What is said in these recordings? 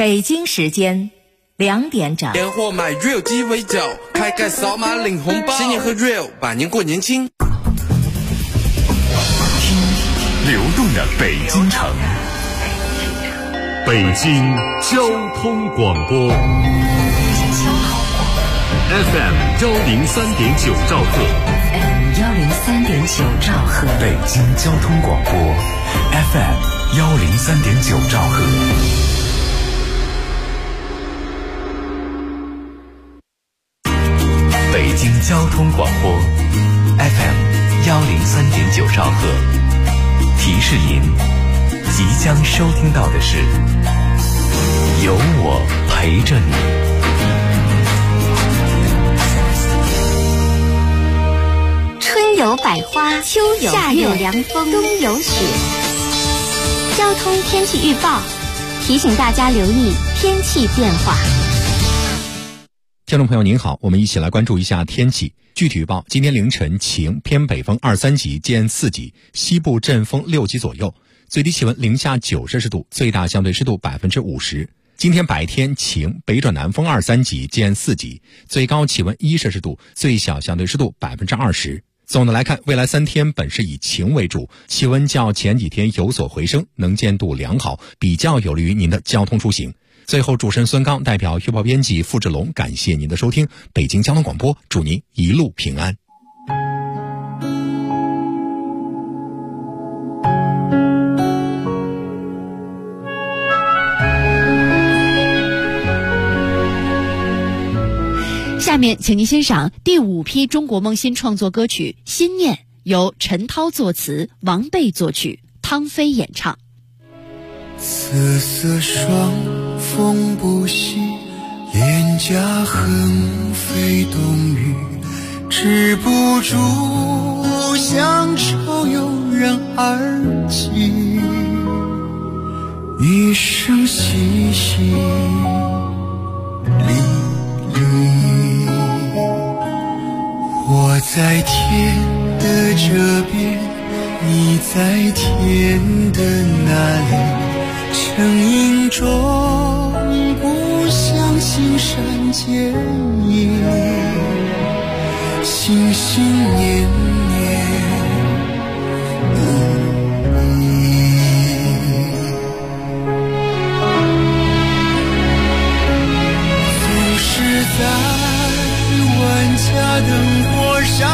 北京时间2点整。 年货买 Real 鸡尾酒，开盖扫码领红包，新年喝 Real， 百年过年轻。 听流动的北京城，北京交通广播 FM 103.9兆赫 103.9兆赫， 北京交通广播 FM 103.9兆赫。北京交通广播 FM 103.9兆赫，提示您，即将收听到的是有我陪着你。 春有百花，秋有夏有凉风，冬有雪。交通天气预报提醒大家留意天气变化。 听众朋友您好，我们一起来关注一下天气。具体预报：今天凌晨晴，偏北风2、3级见4级，西部阵风6级左右，最低气温零下9摄氏度，最大相对湿度50%。今天白天晴，北转南风2、3级见4级，最高气温1摄氏度，最小相对湿度20%。总的来看，未来3天本是以晴为主，气温较前几天有所回升，能见度良好，比较有利于您的交通出行。最后，主持人孙刚代表预报编辑付志龙感谢您的收听，北京交通广播祝您一路平安。 下面请您欣赏第5批中国梦新创作歌曲《心念》，由陈涛作词，王贝作曲，汤飞演唱。 瑟瑟双风不息，脸颊横飞冬雨，止不住乡愁油然而起，一声淅淅沥沥。我在天的这边，你在天的那里，成影中故乡青山见影，心心念念依依。总是在万家灯火闪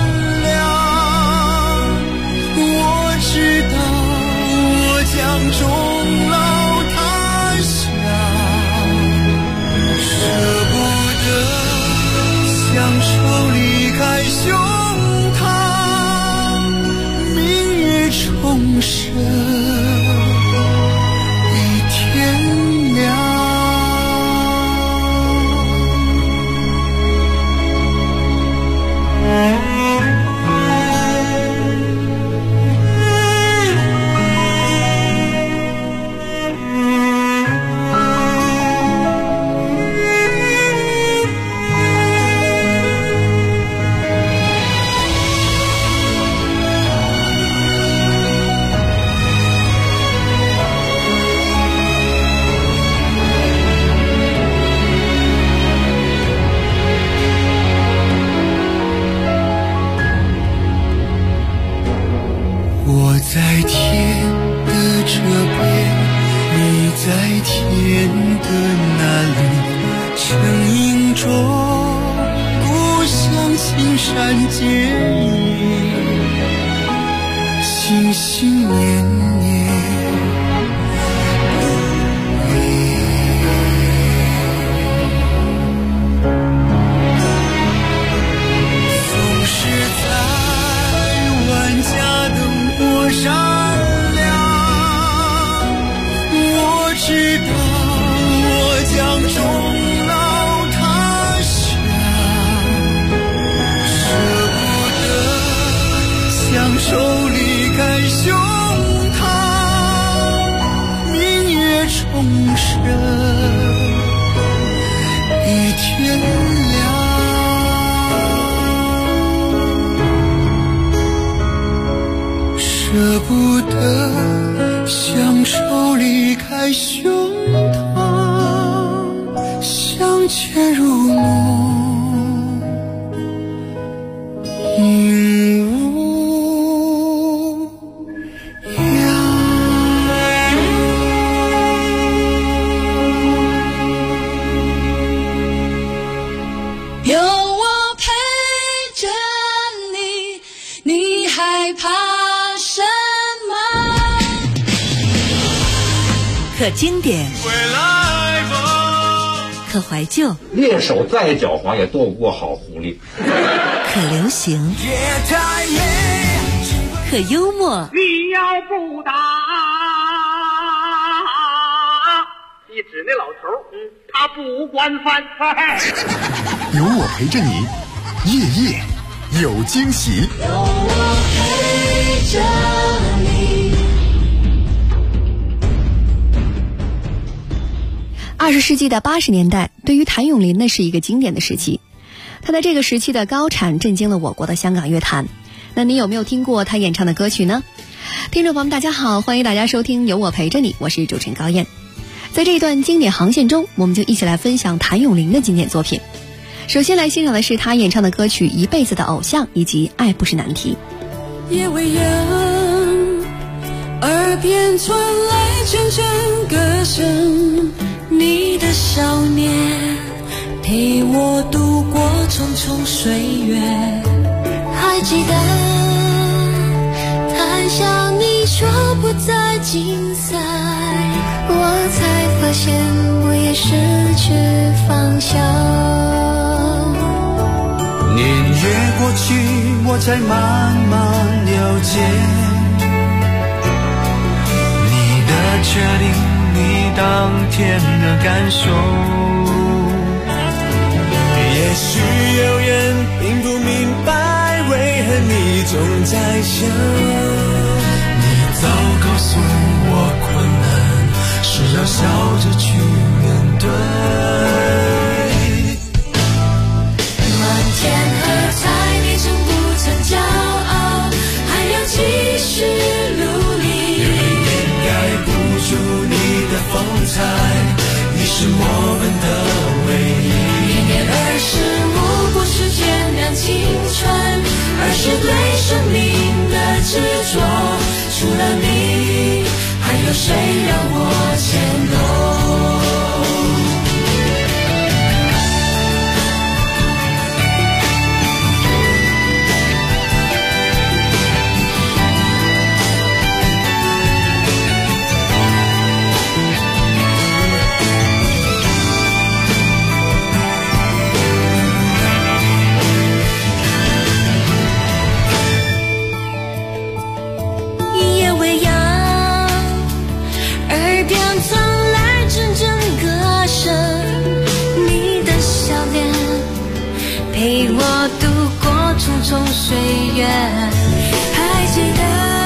亮，我知道我将终老他乡，舍不得乡愁离开胸膛，明月重生一天亮。我在天的这边，你在天的那里，成影中故乡青山见影，心心念念依依。总是在万家灯火闪亮，我知道我将终老他乡，舍不得乡愁离开胸膛，明月重生一天亮。舍不得乡愁离开胸膛。 忘却如梦，应无恙。 有我陪着你，你害怕什么？ 可经典，可怀旧， 猎手再狡猾也躲不过好狐狸。 可流行，可幽默。 你要不打，你指那老头，他不管饭菜。 有我陪着你，夜夜有惊喜。 有我陪着你。 20世纪的80年代，对于谭咏麟呢是一个经典的时期。他在这个时期的高产震惊了我国的香港乐坛。那你有没有听过他演唱的歌曲呢？听众朋友们大家好，欢迎大家收听有我陪着你，我是主持人高燕。在这一段经典航线中，我们就一起来分享谭咏麟的经典作品。首先来欣赏的是他演唱的歌曲《一辈子的偶像》以及《爱不是难题》。 夜未央，耳边传来阵阵歌声，你的笑脸陪我度过重重岁月。 还记得谈笑你说不再精彩，我才发现我也失去方向。 年月过去，我才慢慢了解你的决定，你当天的感受。也许有人并不明白，为何你总在想。你早告诉我，困难是要笑着去面对。 满天喝彩，你曾不曾骄傲，还要继续努力。 有人掩盖不住你的风采，你是我们的唯一。 年年25，不是点燃青春，而是对生命的执着。除了你，还有谁让我牵动？陪我度过重重岁月。还记得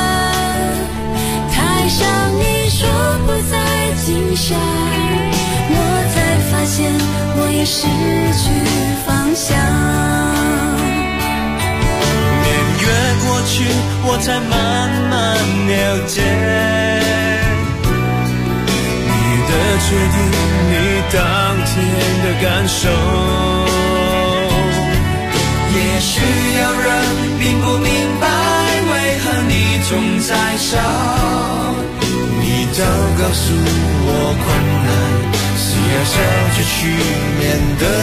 台上你说不再惊吓，我才发现我也失去方向。 年月过去，我才慢慢了解你的决定，你当天的感受。也许有人并不明白，为何你总在笑。你早告诉我，困难是要笑着去面对。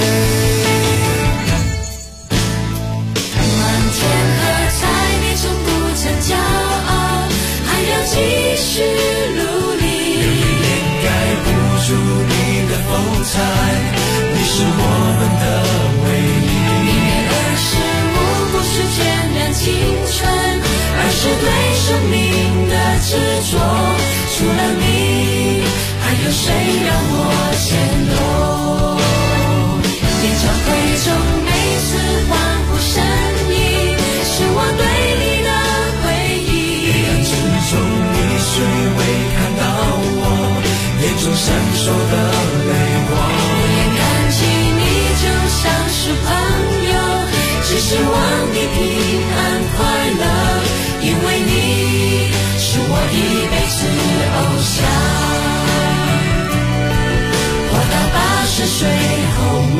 满天喝彩，你从不曾骄傲，还要继续努力。 有人掩盖不住你的风采，你是我们的唯一。 不是点燃青春，而是对生命的执着。除了你，还有谁让我牵动？演唱会中每次欢呼声音，是我对你的回忆。 黑暗之中，你虽未看到我眼中闪烁的泪光。 我也看起你就像是朋友，只希望你平安快乐，因为你是我一辈子偶像。活到80岁后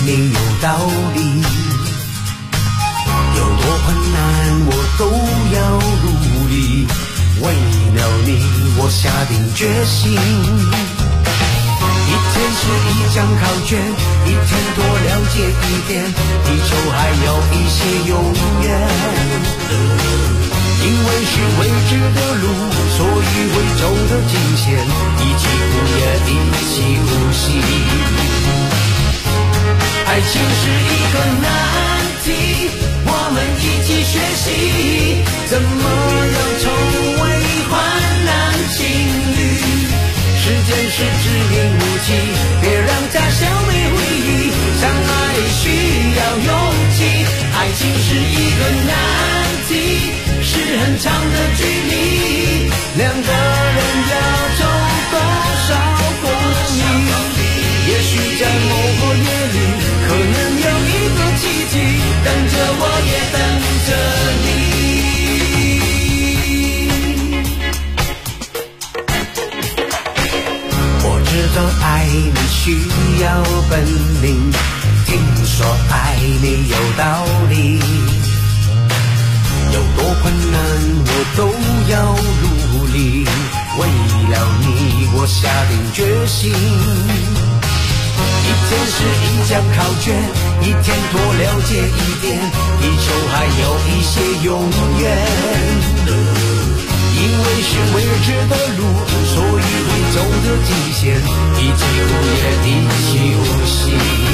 没有道理，有多困难我都要努力，为了你我下定决心。一天是一张考卷，一天多了解一点，地球还有一些永远。因为是未知的路，所以会走得惊险，一起哭也一起呼吸。爱情是一个难题，我们一起学习，怎么样成为患难情侣。时间是致命武器，别让它消灭回忆，相爱需要勇气。爱情是一个难题，是很长的距离，两个人要走多少公里？也许在某个夜里，可能有一个奇迹，等着我也等着你。我知道爱你需要本领，听说爱没有道理，有多困难我都要努力，为了你我下定决心。一天是一张考卷，一天多了解一点，地球还有一些永远。因为是未知的路，所以会走得极限，一起哭也一起呼吸。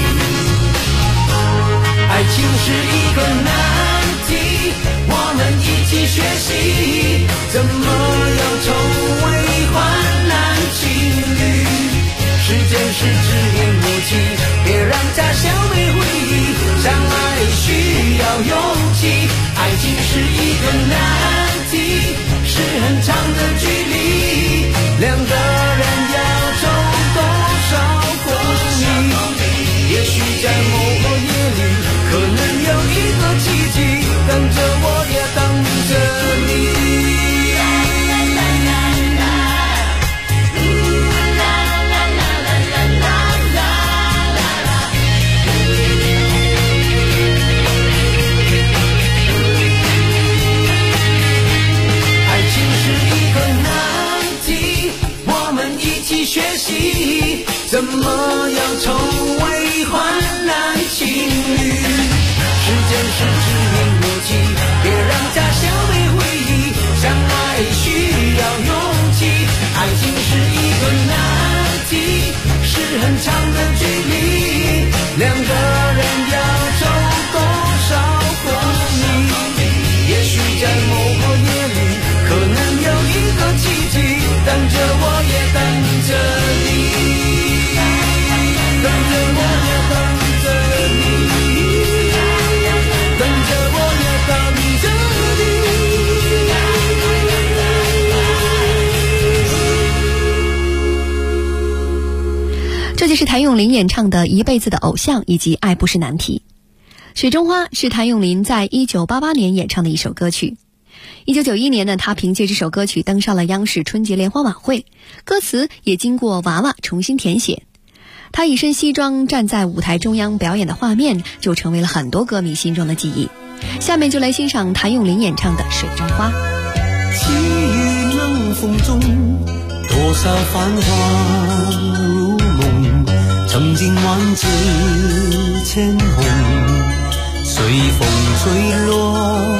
爱情是一个难题，我们一起学习，怎么样成为患难情侣。时间是致命武器，别让它消灭回忆，相爱需要勇气。爱情是一个难题，是很长的距离，两个人要走多少公里？也许在某个夜里，可能有一个奇迹，等着我也等着你。学习怎么样成为患难情侣。时间是致命武器，别让它消灭回忆，相爱需要勇气。爱情是一个难题，是很长的距离，两个人要走多少公里？也许在某个夜里，可能有一个奇迹，等着我也等着你，等着我也等着你，等着我也等着你。这就是谭咏麟演唱的《一辈子的偶像》以及《爱不是难题》。《水中花》是谭咏麟在1988年演唱的一首歌曲。1991年呢，他凭借这首歌曲登上了央视春节联欢晚会，歌词也经过娃娃重新填写。他一身西装站在舞台中央表演的画面，就成为了很多歌迷心中的记忆。下面就来欣赏谭咏麟演唱的《水中花》。 细雨冷风中，多少繁华如梦，曾经万紫千红，随风吹落。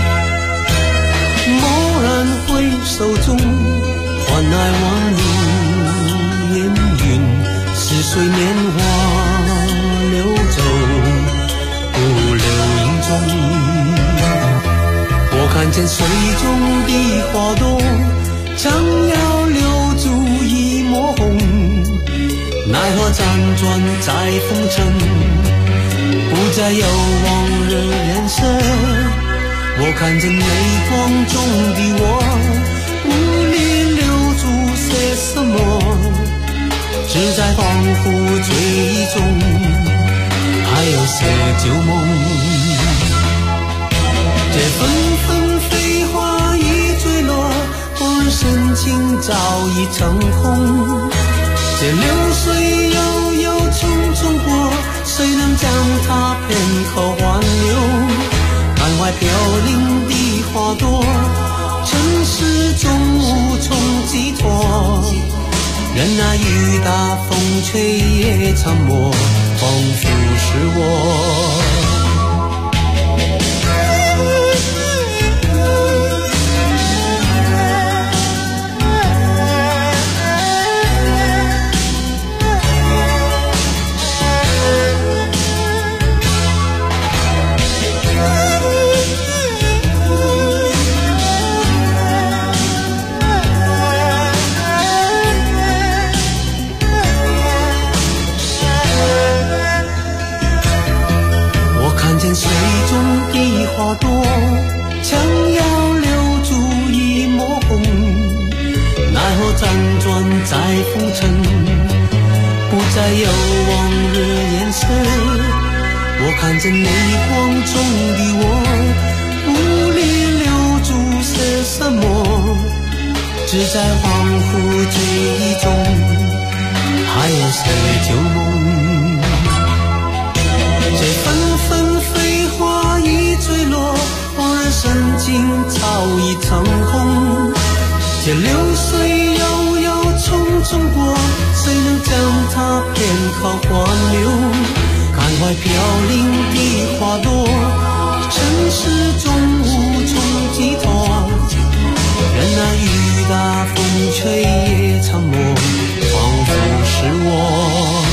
蓦然回首中，换来万里烟云，似水年华流走，不留影踪。我看见水中的花朵，将要留住一抹红，奈何辗转在风尘，不再有往日颜色。我看见泪光中的我，无力留住些什么，只在恍惚追忆中，还有些旧梦。这纷纷飞花已坠落，我深情早已成空。这流水悠悠匆匆过，谁能将口挽留，感怀飘零的花朵，尘世中无从寄托。任那雨打风吹也沉默，仿佛是我。水中的花朵想要留住一抹红，奈何辗转在浮沉，不再有往日颜色。我看见泪光中的我，无力留住些什么，只在恍惚记忆中还有些旧梦。这纷纷飞花已坠落，恍然神境早已成空。这流水悠悠匆匆过，谁能将它片刻挽留？看怀飘零的花朵，尘世中无从寄托。任那雨打风吹也沉默，仿佛是我。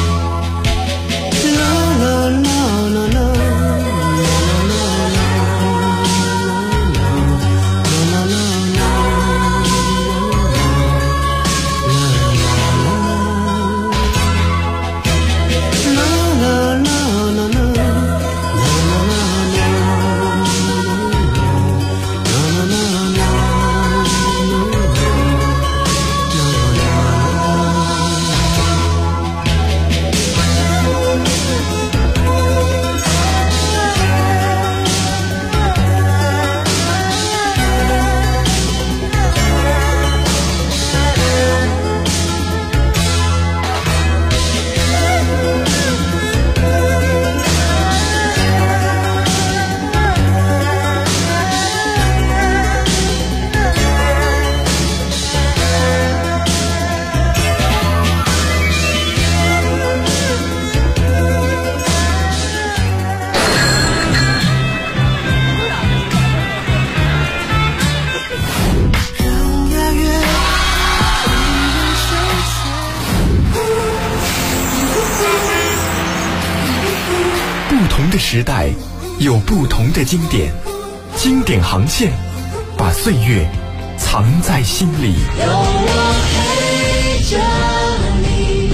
时代有不同的经典，经典航线把岁月藏在心里。有我陪着你。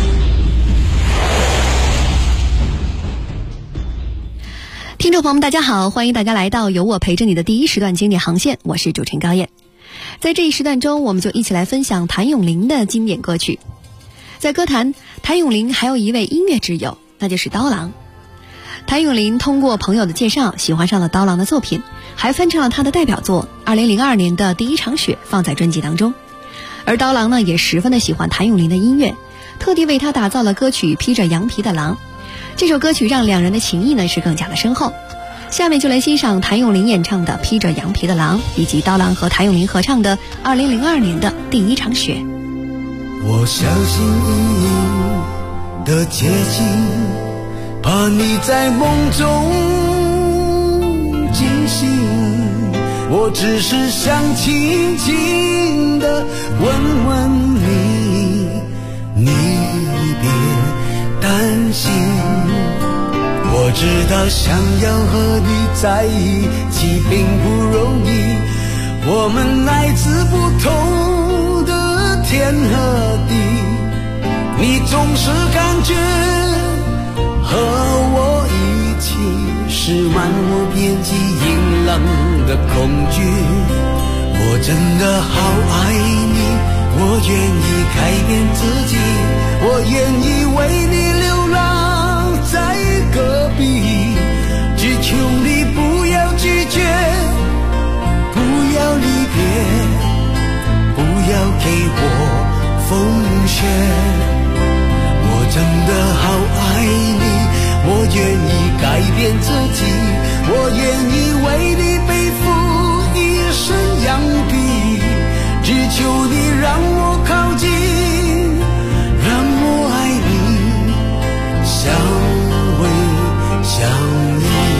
听众朋友们大家好，欢迎大家来到有我陪着你的第一时段经典航线，我是主持人高燕。在这一时段中，我们就一起来分享谭咏麟的经典歌曲。在歌坛，谭咏麟还有一位音乐挚友，那就是刀郎。谭咏麟通过朋友的介绍喜欢上了刀郎的作品，还翻唱了他的代表作2002年的第一场雪放在专辑当中。而刀郎呢也十分的喜欢谭咏麟的音乐，特地为他打造了歌曲《披着羊皮的狼》。这首歌曲让两人的情谊呢是更加的深厚。下面就来欣赏谭咏麟演唱的《披着羊皮的狼》，以及刀郎和谭咏麟合唱的2002年的第一场雪。 我小心翼翼的接近，怕你在梦中惊醒，我只是想轻轻地问问你，你别担心。我知道想要和你在一起并不容易，我们来自不同的天和地，你总是感觉和我一起是漫无边际阴冷的恐惧。我真的好爱你，我愿意改变自己，我愿意为你流浪在戈壁，只求你不要拒绝，不要离别，不要给我风雪。我真的好爱你，我愿意改变自己，我愿意为你背负一身羊皮，只求你让我靠近，让我爱你，相偎相依。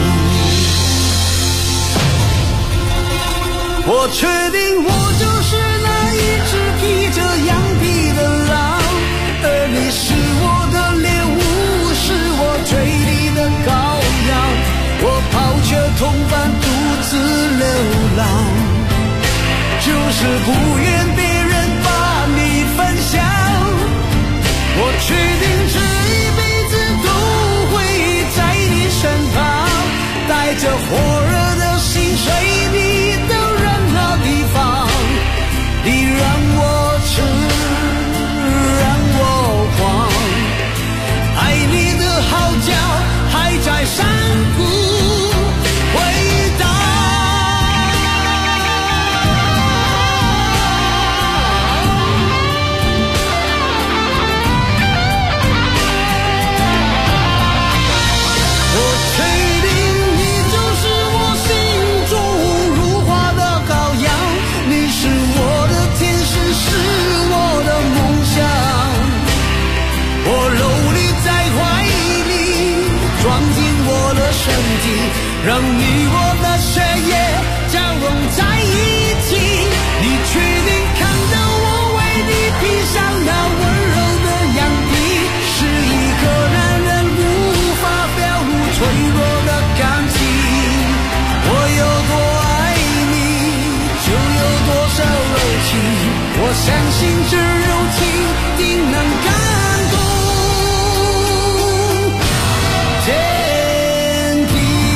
我确定我就是那一只披着羊皮的狼，而你是我的猎物，是我追你的羔羊。我抛却同伴独自流浪，就是不愿别人把你分享。我确定这一辈子都会在你身旁，带着火热的心随你的任何地方。你让我吃，让我狂，爱你的号角还在山谷回荡。我确定你就是我心中如花的羔羊，你是我的天使，是我的梦想。我搂你在怀里，装进我的身体，让你我的血液交融在一起。你确定看到我为你披上那温柔的羊皮，是一个男人无法表露脆弱的感情。我有多爱你，就有多少柔情，我相信这柔情定能感动天地。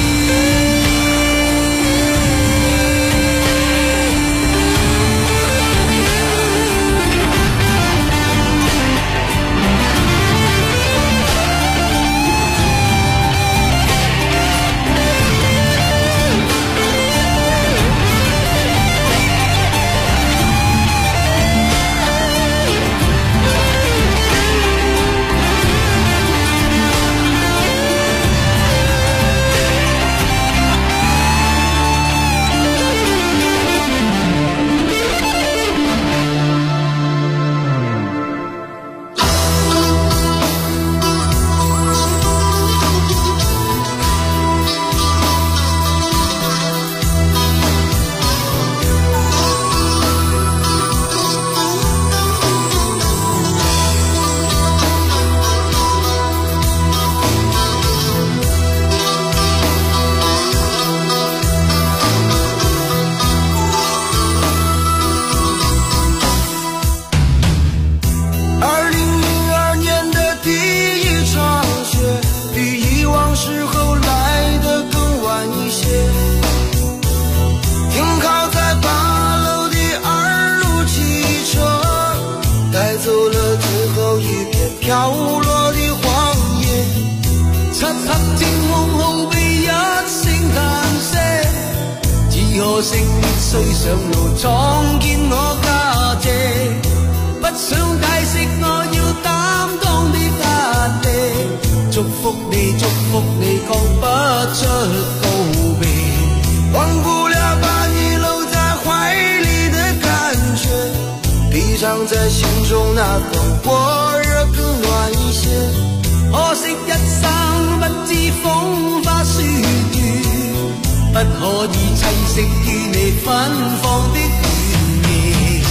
飘落的荒野，漆黑正空好比一聲嘆息，只可惜必須上路創建我價值，不想解釋我要擔當的壓力，祝福你講不出告別，忘不了把你搂在懷裡的感覺，閉藏在心中那份火熱更暖一些，可惜一生不知風花雪月，不可以棲息於你芬芳的原野。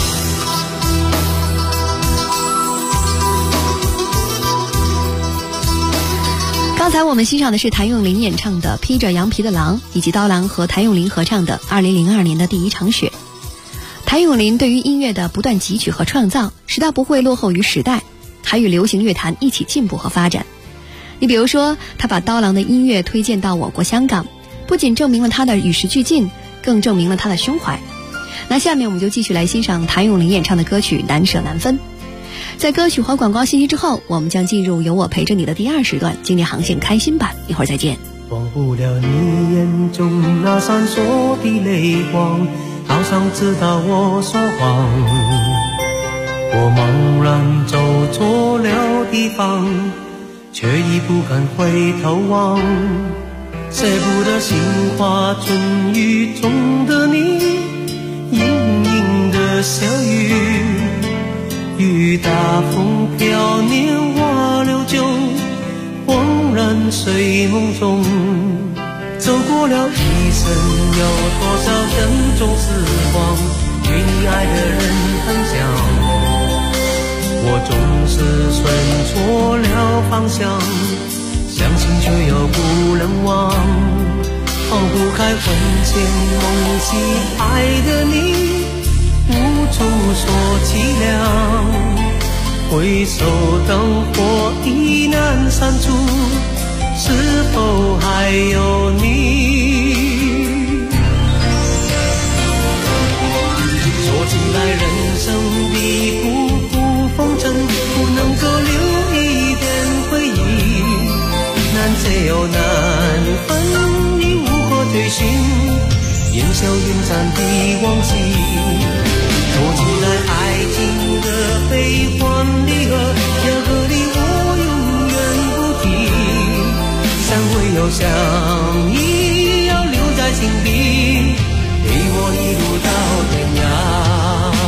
刚才我们欣赏的是谭咏麟演唱的《披着羊皮的狼》，以及刀郎和谭咏麟合唱的2002年的第一场雪。谭咏麟对于音乐的不断汲取和创造，使他不会落后于时代，还与流行乐坛一起进步和发展。你比如说，他把刀郎的音乐推荐到我国香港，不仅证明了他的与时俱进，更证明了他的胸怀。那下面我们就继续来欣赏谭咏麟演唱的歌曲《难舍难分》。在歌曲和广告信息之后，我们将进入有我陪着你的第二时段经典航线开心版，一会儿再见。 忘不了你眼中那闪烁的泪光，好像知道我说谎，我茫然走错了地方，却已不敢回头望。 舍不得杏花春雨中的你，盈盈的小雨，雨打风飘年华流久，恍然睡梦中。走过了一生，有多少珍重时光与你爱的人分享，我总是顺错了方向，相信却又不能忘，放不开魂牵梦系爱的你，无处说凄凉。回首灯火已难删除，是否还有你？说起来人生的浮浮风尘，不能够留一点回忆，难舍又难分，已无可追寻，烟消云散的往昔。说起来爱情的悲欢离合，要和你我永远不提，散会又相依，要留在心底，陪我一路到天涯。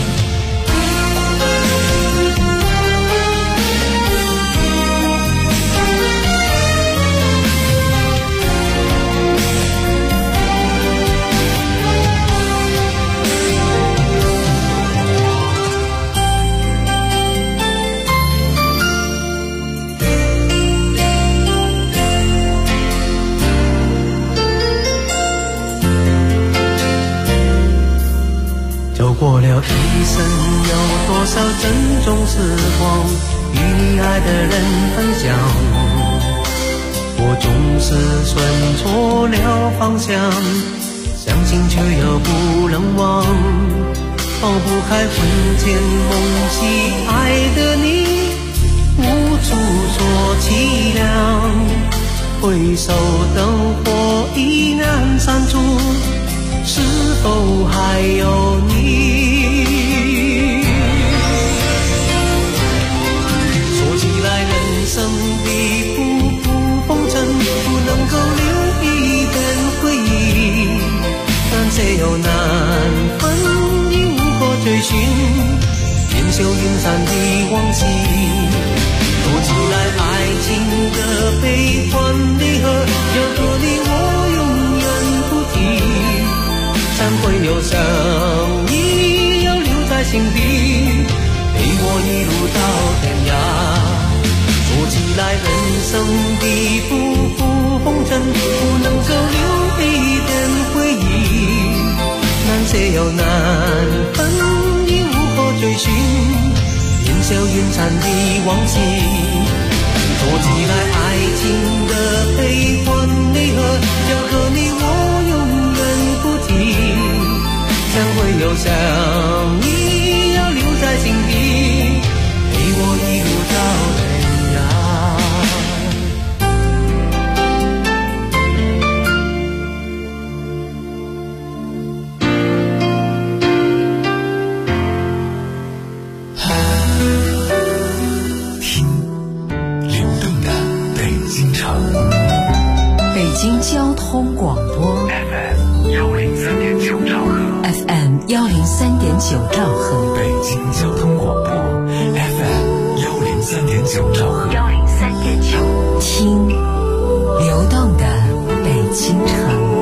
过了一生，有多少珍重时光与你爱的人分享，我总是顺错了方向，相信却又不能忘，放不开魂牵梦系爱的你，无处说凄凉。回首灯火已难删除，是否还有你？说起来人生的浮浮风尘，不能够留一点回忆，难舍又难分，已无可追寻，烟消云散的往昔。说起来爱情的悲欢离合，要和你我永远不提，散会又相依，要留在心底，陪我一路到天涯。说起来人生的浮浮风尘，不能够留一点回忆，难舍又难分，已无可追寻，烟消云散的往昔。说起来爱情的悲欢离合，要和你我永远不提，散会又相依，要留在心底，陪我一路到天北京交通广播 FM 103.9兆赫 FM 103.9兆赫， 北京交通广播 FM 103.9兆赫 103.9，听流动的北京城。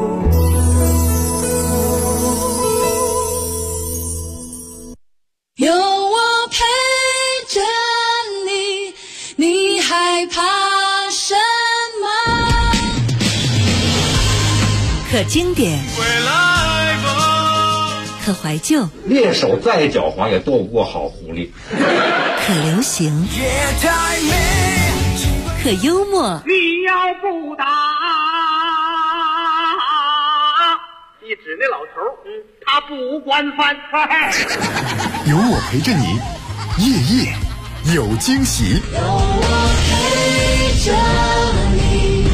有我陪着你，你害怕什么？ 可经典，可怀旧， 猎手再狡猾也斗不过好狐狸。 可流行，可幽默。 你要不打，一指那老头，他不惯犯。 有我陪着你，夜夜有惊喜。 有我陪着你。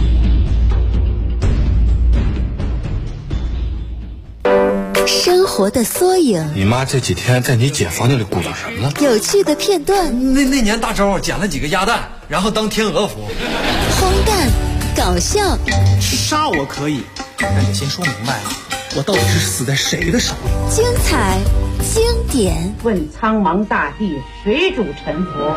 生活的缩影， 你妈这几天在你姐房间里鼓捣什么呢？ 有趣的片段， 那年大周捡了几个鸭蛋，然后当天鹅服。 荒诞搞笑。 杀我可以，但得先说明白了，我到底是死在谁的手里。 精彩经典。 问苍茫大地，谁主沉浮？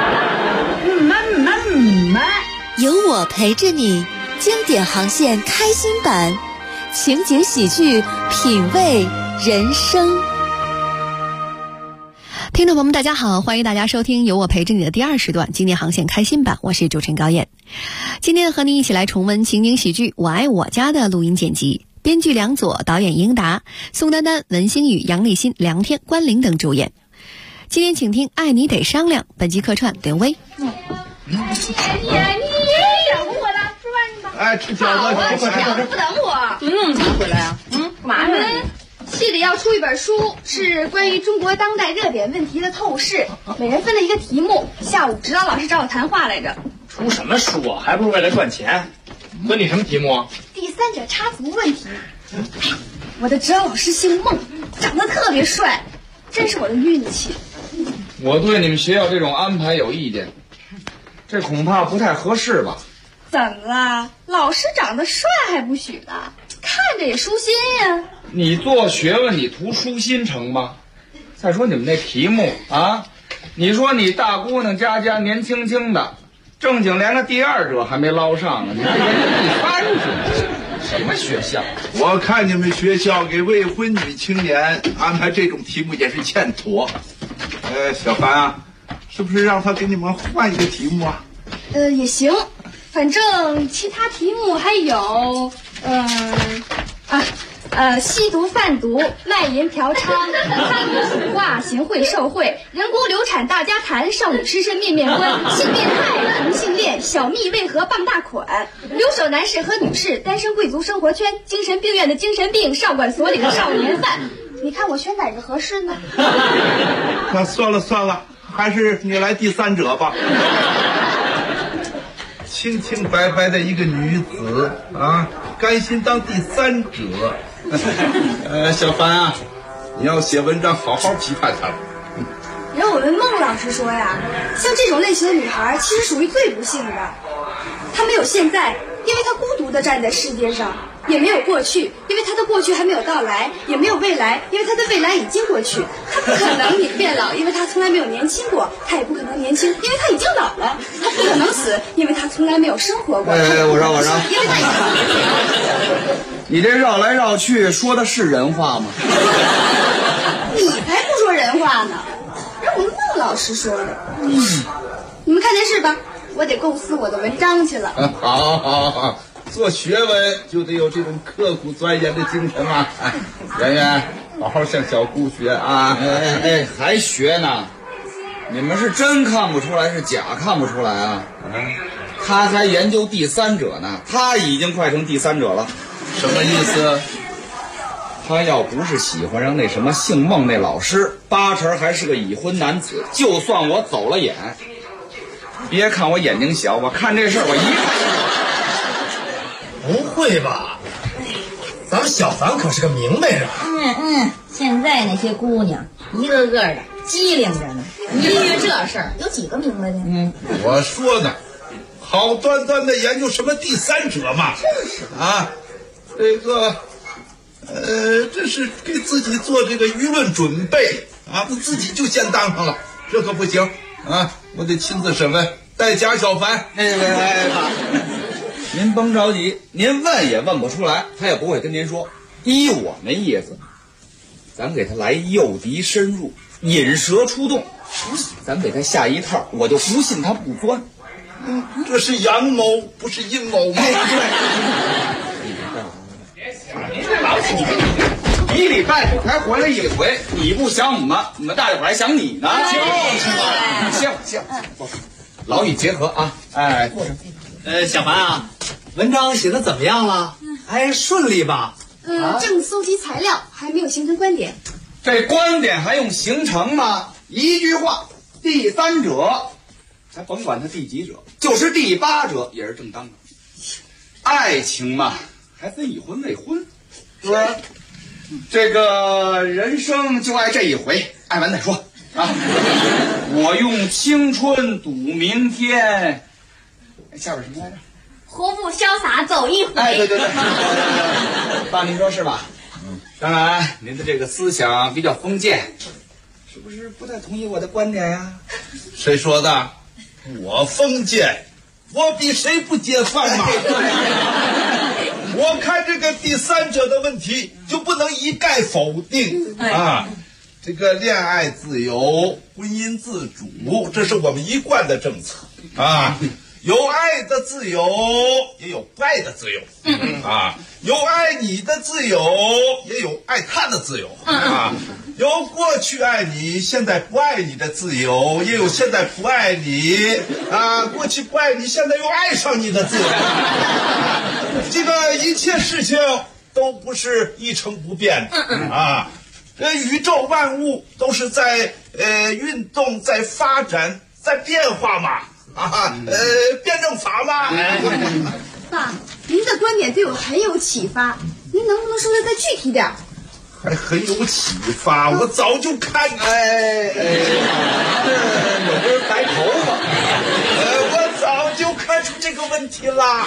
有我陪着你，经典航线开心版，情景喜剧，品味人生。 听众朋友们大家好，欢迎大家收听有我陪着你的第2时段经典航线开心版，我是主持人高燕。今天和您一起来重温情景喜剧《我爱我家》的录音剪辑，编剧梁左，导演英达，宋丹丹、文星宇、杨立新、梁天、关凌等主演。今天请听《爱你得商量》，本集客串刘威。 哎呀，你也养活我了，吃饭去吧。 哎，吃饺子， 快不等我。怎么那么早回来啊？干嘛呢？系里要出一本书，是关于中国当代热点问题的透视，每人分了一个题目。下午指导老师找我谈话来着。 出什么书啊？还不是为了赚钱。问你什么题目啊？ 第三者插足问题。我的指导老师姓孟，长得特别帅，真是我的运气。 我对你们学校这种安排有意见，这恐怕不太合适吧？ 怎么了？老师长得帅还不许呢？看着也舒心呀。 你做学问你图舒心成吗？再说你们那题目啊，你说你大姑娘家年轻轻的，正经连个第2者还没捞上呢，你还研究第3者，什么学校？ 我看你们学校给未婚女青年安排这种题目也是欠妥。小凡啊，是不是让他给你们换一个题目啊？ 也行，反正其他题目还有，吸毒贩毒、卖淫嫖娼、贪污腐化、行贿受贿、人工流产大家谈、少女失身面面观、性变态、同性恋、小蜜为何傍大款、留守男士和女士、单身贵族生活圈、精神病院的精神病、少管所里的少年犯。你看我选哪个合适呢？ 那算了，还是你来第3者吧。清清白白的一个女子啊，甘心当第3者。小凡啊，你要写文章好好批判她了。 然后我们孟老师说呀，像这种类型的女孩其实属于最不幸的。她没有现在，因为她孤独地站在世界上；也没有过去，因为她的过去还没有到来；也没有未来，因为她的未来已经过去。她不可能变老，因为她从来没有年轻过；她也不可能年轻，因为她已经老了；她不可能死，因为她从来没有生活过。 我让， 因为她已经你这绕来绕去说的是人话吗？ 你才不说人话呢，让我们孟老师说的。你们看电视吧，我得构思我的文章去了。 好，做学问就得有这种刻苦钻研的精神啊！圆圆，好好向小姑学啊！ 还学呢？你们是真看不出来，是假看不出来啊？他还研究第3者呢，他已经快成第3者了。 什么意思？ 他要不是喜欢上那什么姓孟那老师，8成还是个已婚男子。就算我走了眼，别看我眼睛小，我看这事儿我一看。 不会吧？咱们小凡可是个明白人。 现在那些姑娘一个个的机灵着呢，至于这事儿有几个明白的？ 我说呢，好端端的研究什么第3者嘛？啊，这个，这是给自己做这个舆论准备啊，自己就先当上了，这可不行啊！我得亲自审问，带假小凡。 您甭着急，您问也问不出来，他也不会跟您说。依我那意思，咱给他来诱敌深入，引蛇出洞，咱给他下一套，我就不信他不钻。 这是阳谋，不是阴谋吗？ 您这老几个1礼拜才回来1回，你不想我们大伙还想你呢。行，劳逸结合啊！ 小凡啊，文章写的怎么样了？还顺利吧？ 正搜集材料，还没有形成观点。 这观点还用形成吗？一句话，第3者，咱甭管他第几者，就是第8者也是正当的。爱情嘛，还分已婚未婚，是不是？这个人生就爱这一回，爱完再说啊！我用青春赌明天，下边什么来着？ 活步潇洒走一回。 哎，对，爸，您说是吧？当然，您的这个思想比较封建，是不是不太同意我的观点呀？ 谁说的？我封建，我比谁不解放嘛？我看这个第三者的问题就不能一概否定啊。这个恋爱自由、婚姻自主，这是我们一贯的政策啊。有爱的自由，也有不爱的自由啊。有爱你的自由，也有爱他的自由啊。有过去爱你，现在不爱你的自由，也有现在不爱你啊，过去不爱你，现在又爱上你的自由。这个一切事情都不是一成不变的啊。宇宙万物都是在运动，在发展，在变化嘛啊，辩证法嘛。 爸，您的观点对我很有启发，您能不能说的再具体点？ 还很有启发，我早就看有根白头发， 我早就看出这个问题啦。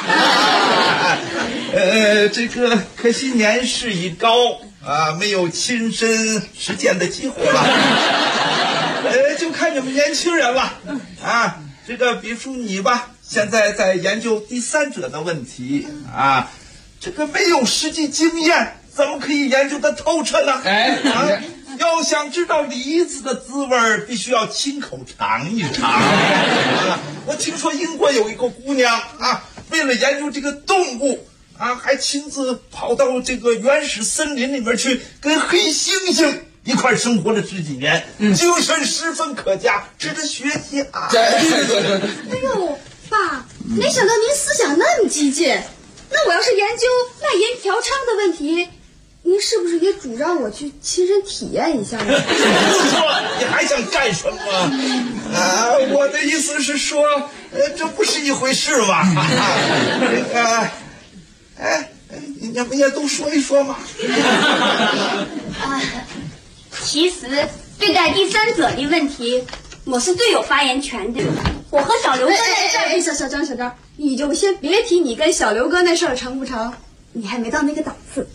这个可惜年事已高啊，没有亲身实践的机会了。就看你们年轻人了啊。这个比如说你吧，现在在研究第三者的问题啊，这个没有实际经验，怎么可以研究得透彻呢？要想知道梨子的滋味，必须要亲口尝一尝。我听说英国有一个姑娘啊，为了研究这个动物啊，还亲自跑到这个原始森林里面去，跟黑猩猩一块生活了10几年，精神十分可嘉，值得学习啊！ 哎呦，爸，没想到您思想那么激进。那我要是研究卖盐调娼的问题，您是不是也主张我去亲身体验一下呢？ 你还想干什么啊？我的意思是说，这不是一回事嘛。你们也都说一说嘛。 其实对待第三者的问题，我是最有发言权的。我和小刘哥那事儿，小张，你就先别提你跟小刘哥那事儿成不成，你还没到那个档次。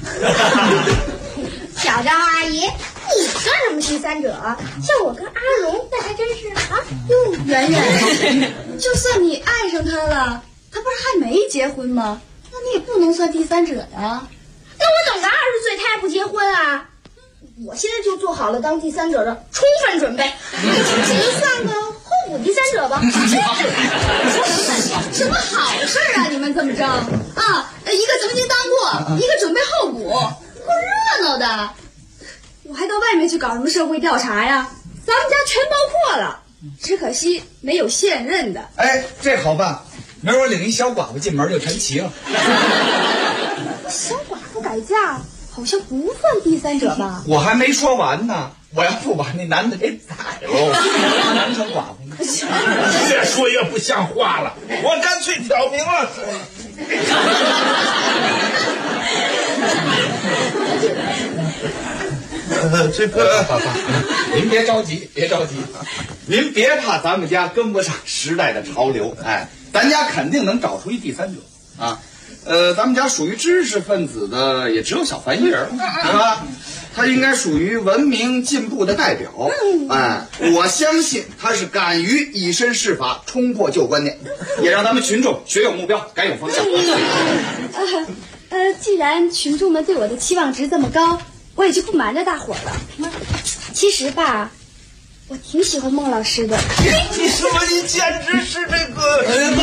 小张阿姨，你算什么第三者啊？像我跟阿荣，那还真是啊。 哟，圆圆，就算你爱上他了，他不是还没结婚吗？那你也不能算第三者呀。 那我等到20岁，他还不结婚啊？我现在就做好了当第三者的充分准备，就算个候补第三者吧。 什么好事啊？你们这么争啊？一个曾经当过，一个准备候补，够热闹的。我还到外面去搞什么社会调查呀？咱们家全包括了，只可惜没有现任的。 这好办，明儿我领一小寡妇进门就全齐了。 小寡妇改嫁好像不算第三者吧？ 我还没说完呢，我要不把那男的给宰喽，男成寡妇呢？ 越说越不像话了，我干脆挑明了。这个爸，您别着急，您别怕咱们家跟不上时代的潮流，咱家肯定能找出一第三者啊。咱们家属于知识分子的也只有小樊一人，是吧？他应该属于文明进步的代表。我相信他是敢于以身试法，冲破旧观念，也让咱们群众学有目标，改有方向。 既然群众们对我的期望值这么高，我也就不瞒着大伙了。其实吧，我挺喜欢孟老师的。 你说你简直是这个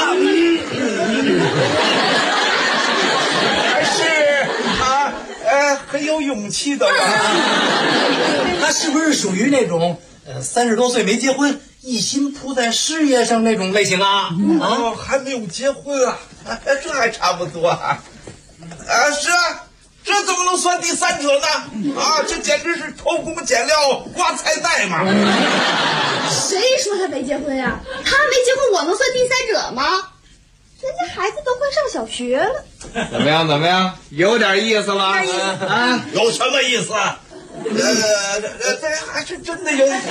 还是很有勇气的吧？ 他是不是属于那种30多岁没结婚，一心扑在事业上那种类型啊？ 还没有结婚啊，这还差不多啊。是啊，这怎么能算第三者呢？这简直是偷工减料、刮彩带嘛！ 谁说他没结婚呀？他没结婚，我能算第三者吗？人家孩子都快上小学了。 怎么样？有点意思了有什么意思？ 这还是真的有点。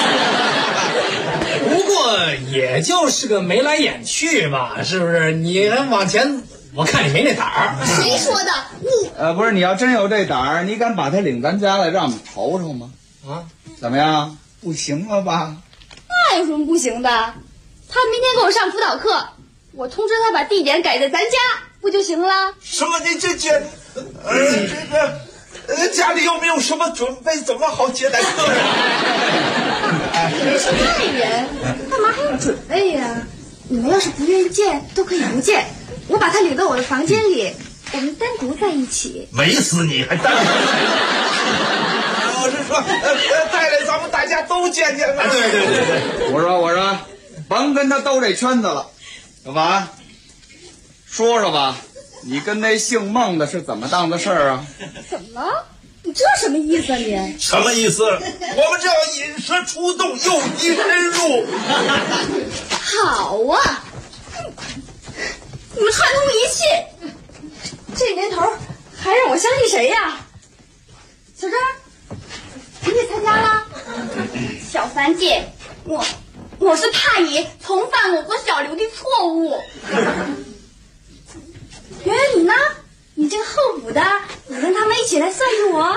不过也就是个眉来眼去吧，是不是？你还往前，我看你没那胆儿。 谁说的？ 不是，你要真有这胆儿，你敢把他领咱家来，让我们瞅瞅吗？ 啊？ 怎么样？不行了吧？ 那有什么不行的？他明天给我上辅导课，我通知他把地点改在咱家，不就行了？ 什么？你这家里又没有什么准备，怎么好接待客人？ 你是外人，干嘛还要准备呀？你们要是不愿意见，都可以不见。我把他领到我的房间里，我们单独在一起。 没死你还单独？我是说，带来咱们大家都见见吧。对。 我说，甭跟他兜这圈子了，小凡，说说吧，你跟那姓孟的是怎么当的事儿啊？ 怎么了？你这什么意思啊你？ 什么意思？我们这要引蛇出洞，诱敌深入。 好啊，你们贪图一切，这年头还让我相信谁呀？小张，你也参加了？小凡姐，我是怕你重犯我和小刘的错误。圆圆你呢？你这个候补的，你跟他们一起来算计我？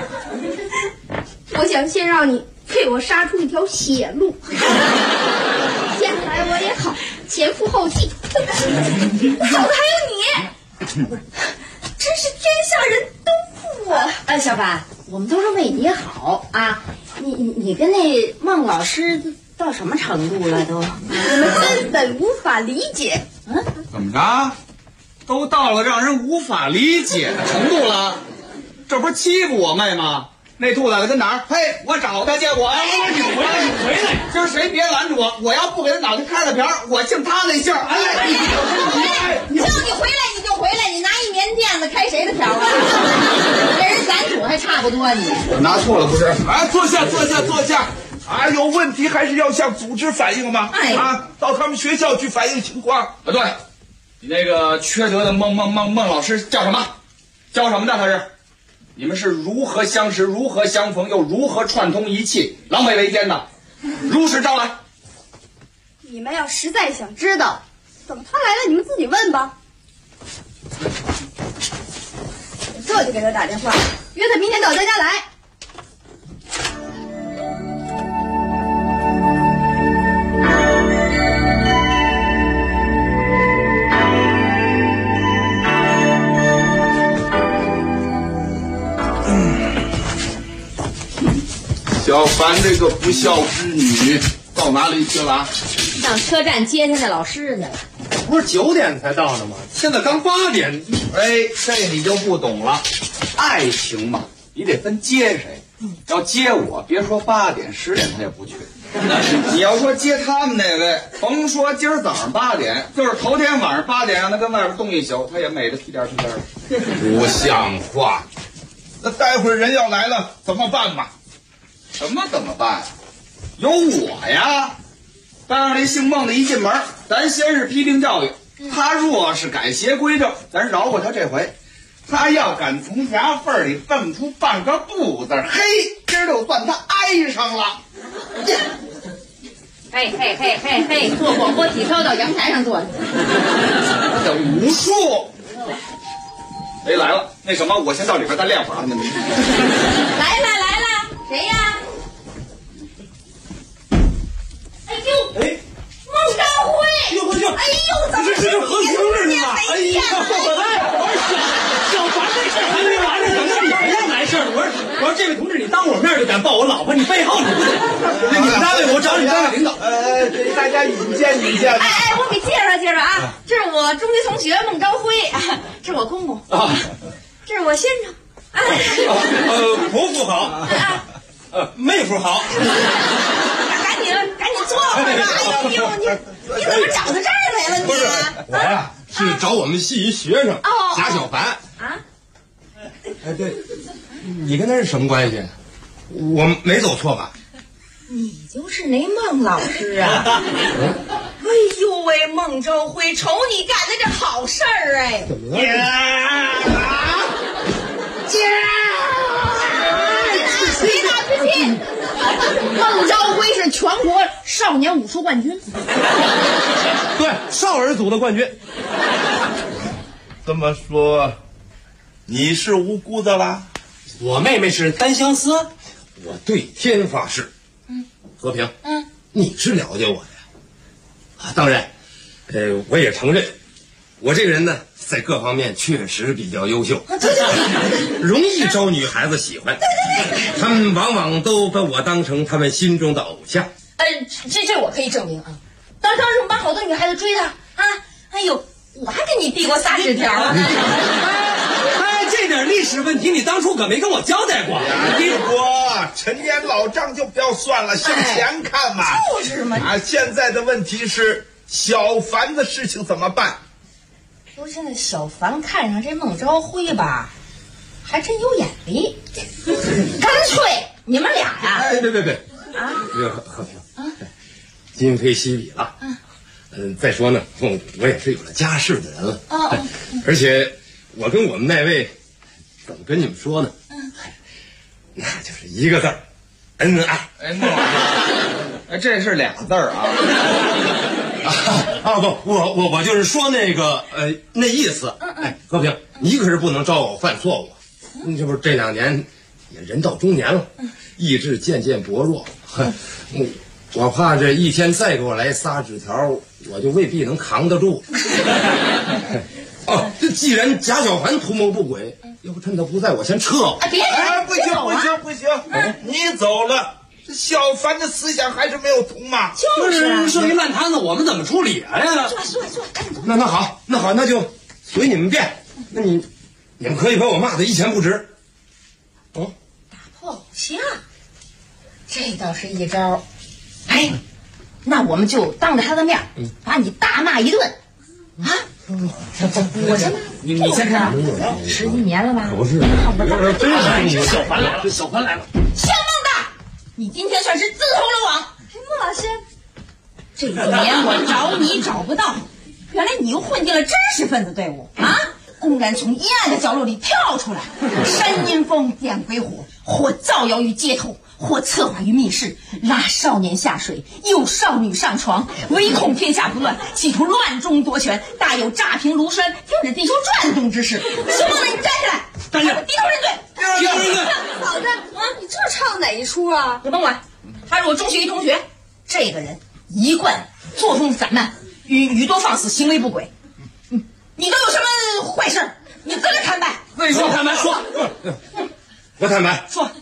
我想先让你陪我杀出一条血路，先来我也好，前赴后继。我找的还有你，真是天下人都负我。 小凡，我们都是为你好啊！你跟那孟老师到什么程度了都？ 我们根本无法理解。 怎么着？都到了让人无法理解的程度了，这不是欺负我妹吗？那兔崽子跟哪儿？嘿，我找他去，我你回来！ 今儿谁别拦住我，我要不给他脑袋开了瓢，我姓他那姓。 你回来，你拿一棉垫子开谁的瓢啊？跟人咱主还差不多你。 拿错了不是？ 坐下。有问题还是要向组织反映嘛。到他们学校去反映情况。 对。你那个缺德的孟老师叫什么？教什么的他是？你们是如何相识、如何相逢，又如何串通一气、狼狈为奸的？如实招来。 你们要实在想知道怎么他来了，你们自己问吧。我这就给他打电话，约他明天到咱家来。 小凡这个不孝之女到哪里去了？ 上车站接他的老师去了。 不是9点才到的吗？现在刚8点。 这你就不懂了。爱情嘛，你得分接谁。要接我，别说8点10点他也不去。你要说接他们那位，甭说今儿早上8点，就是头天晚上8点让他跟外边冻一宿，他也美得屁颠屁颠的。 不像话！那待会儿人要来了怎么办嘛？ 什么怎么办？有我呀！当然，那姓孟的一进门，咱先是批评教育。他若是改邪归正，咱饶过他这回。他要敢从牙缝里蹦出半个不字，嘿，今儿就算他挨上了。 嘿，坐广播体操到阳台上坐去。 这武术。来了，那什么，我先到里边再练会儿啊。 来了，谁呀？哎呦，孟昭辉！哎呦，怎么这是何同志呢？哎呀，小凡这事还没完呢，你还来事儿？我说这位同志，你当我面就敢抱我老婆，你背后你不对。那你们单位我找你单位领导。 大家引荐。 我给介绍啊，这是我中学同学孟昭辉，这是我公公啊，这是我先生。 伯父好，妹夫好。 赶紧坐会儿吧！哎呦，你怎么找到这儿来了？ 不是我呀，是找我们系一学生贾小凡啊。 对，你跟他是什么关系？我没走错吧？ 你就是那孟老师啊！哎呦喂，孟昭辉，瞅你干的这好事儿哎！ 怎么了？ 屁！孟昭辉是全国少年武术冠军， 对，少儿组的冠军。 这么说，你是无辜的啦？ 我妹妹是单相思，我对天发誓。和平，你是了解我的呀。当然，我也承认，我这个人呢，在各方面确实比较优秀，容易招女孩子喜欢。他们往往都把我当成他们心中的偶像。 这我可以证明啊。当时我们班好多女孩子追他啊，哎呦，我还给你递过仨纸条呢。 这点历史问题你当初可没跟我交代过。 立国，陈年老账就不要算了，向前看嘛。 就是嘛。 现在的问题是小凡的事情怎么办？ 说现在小凡看上这孟昭辉吧，还真有眼力。干脆你们俩呀， 别啊！这个和平今非昔比了。再说呢，我也是有了家室的人了。而且我跟我们那位，怎么跟你们说呢？那就是一个字儿，恩爱。 孟老师，这是俩字儿啊。 不，我就是说那个那意思。和平，你可是不能招我犯错误。你这不是这2年也人到中年了，意志渐渐薄弱。我怕这一天再给我来仨纸条，我就未必能扛得住。这既然贾小凡图谋不轨，要不趁他不在我先撤。 不行，你走了，这小凡的思想还是没有通嘛。 就是剩一烂摊子，我们怎么处理呀？ 说， 那好，那就随你们便。那你们可以把我骂得一钱不值。 打破偶像，这倒是一招。那我们就当着他的面，把你大骂一顿啊！我先，你先看，11年了吧？ 不是，真是小凡来了， 小孟大，你今天算是自投罗网。 孟老师， 这几年我找你找不到，原来你又混进了知识分子队伍啊！公然从阴暗的角落里跳出来，煽阴风点鬼火，或造谣于街头，或策划于密室，拉少年下水，诱少女上床，唯恐天下不乱，企图乱中夺权，大有炸平庐山，听着地球转动之势。行了，你站起来，低头认罪。 嫂子，你这唱哪一出啊？ 你甭管，他是我中学一同学，这个人一贯作风散漫，语多放肆，行为不轨。你都有什么坏事？你自个坦白。 为什么坦白？说。我坦白。 说。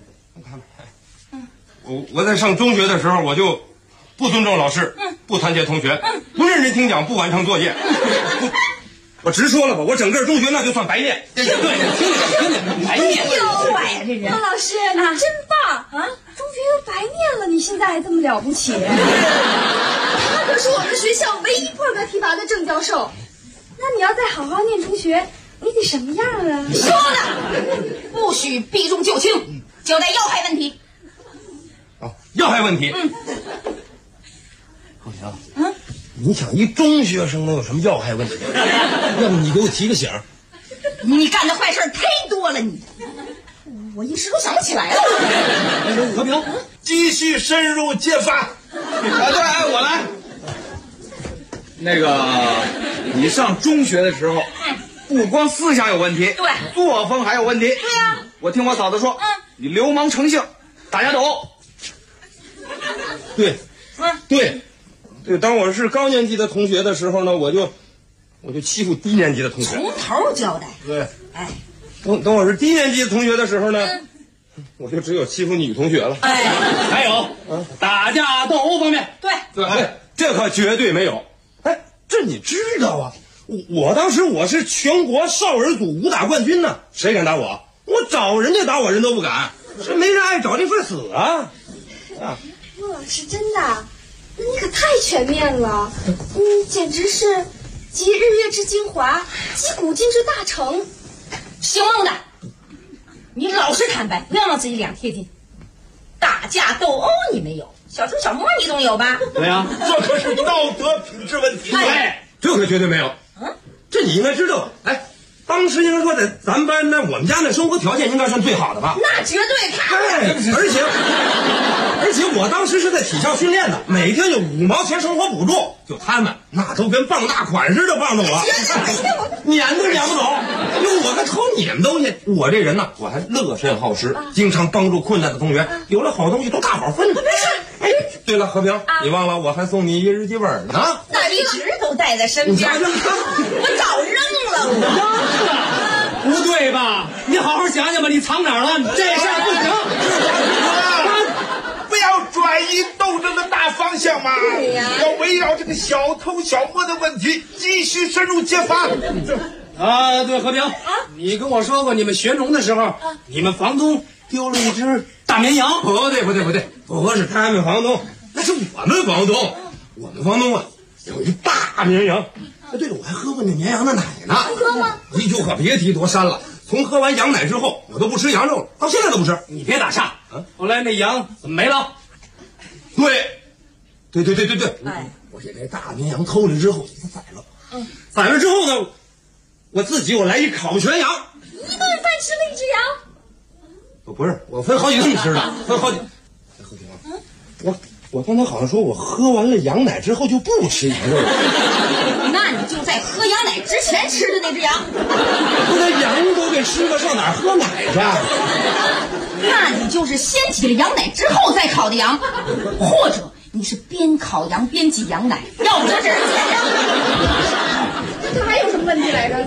我在上中学的时候，我就不尊重老师，不团结同学，不认真听讲，不完成作业。我直说了吧，我整个中学那就算白念。对，听听，白念。 又坏呀，这人。 孟老师，你真棒啊！中学都白念了，你现在还这么了不起？他可是我们学校唯一破格提拔的正教授。那你要再好好念中学，你得什么样啊？ 说呢，不许避重就轻，交代要害问题。 要害问题。好强。你想一中学生能有什么要害问题？要不你给我提个醒。 你干的坏事忒多了，我一时都想不起来了。 和平， 继续深入揭发。 对，我来。那个，你上中学的时候，不光思想有问题， 对， 作风还有问题。对呀， 我听我嫂子说，你流氓成性，打架斗殴。 对，当我是高年级的同学的时候呢，我就欺负低年级的同学。 从头交代。 对，等我是低年级的同学的时候呢，我就只有欺负女同学了。 还有打架斗殴方面。 对，这可绝对没有。这你知道啊？我当时我是全国少儿组武打冠军呢，谁敢打我？我找人家打我人都不敢，这没人爱找这份死啊！ 孟老师，真的？那你可太全面了，你简直是集日月之精华，集古今之大成。 姓孟的，你老实坦白，不要让自己脸贴金。打架斗殴你没有，小偷小摸你总有吧？ 对呀，这可是道德品质问题。对，这可绝对没有。这你应该知道。 当时应该说在咱班呢，我们家那生活条件应该算最好的吧？ 那绝对太而且我当时是在体校训练的，每天有5毛钱生活补助，就他们那都跟傍大款似的傍着我，撵都撵不走。用我个偷你们东西，我这人呢，我还乐善好施，经常帮助困难的同学，有了好东西都大伙分。哎，对了，和平，你忘了我还送你一日记本呢？ 那一直都带在身边，我早扔了。 不对吧？你好好想想吧，你藏哪儿了？这事儿不行。 不要转移斗争的大方向嘛，要围绕这个小偷小摸的问题继续深入揭发。 对，和平，你跟我说过，你们学农的时候，你们房东丢了一只大绵羊。 不对，不是他们房东，那是我们房东。我们房东啊，有一大绵羊。对了，我还喝过那绵羊的奶呢。 喝吗？ 你就可别提多膻了。从喝完羊奶之后，我都不吃羊肉了，到现在都不吃。 你别打岔。后来那羊怎么没了？ 对。我给那大绵羊偷了之后，给它宰了。宰了之后呢，我自己来一烤全羊。 一顿饭吃了一只羊？ 不是，我分好几顿吃的，分好几。和平，我刚才好像说我喝完了羊奶之后就不吃羊肉了。 那你就在喝羊奶之前吃的那只羊。 那羊都给吃了，上哪儿喝奶去？ 那你就是先挤了羊奶之后再烤的羊，或者你是边烤羊边挤羊奶，要不就是他还有什么问题来着？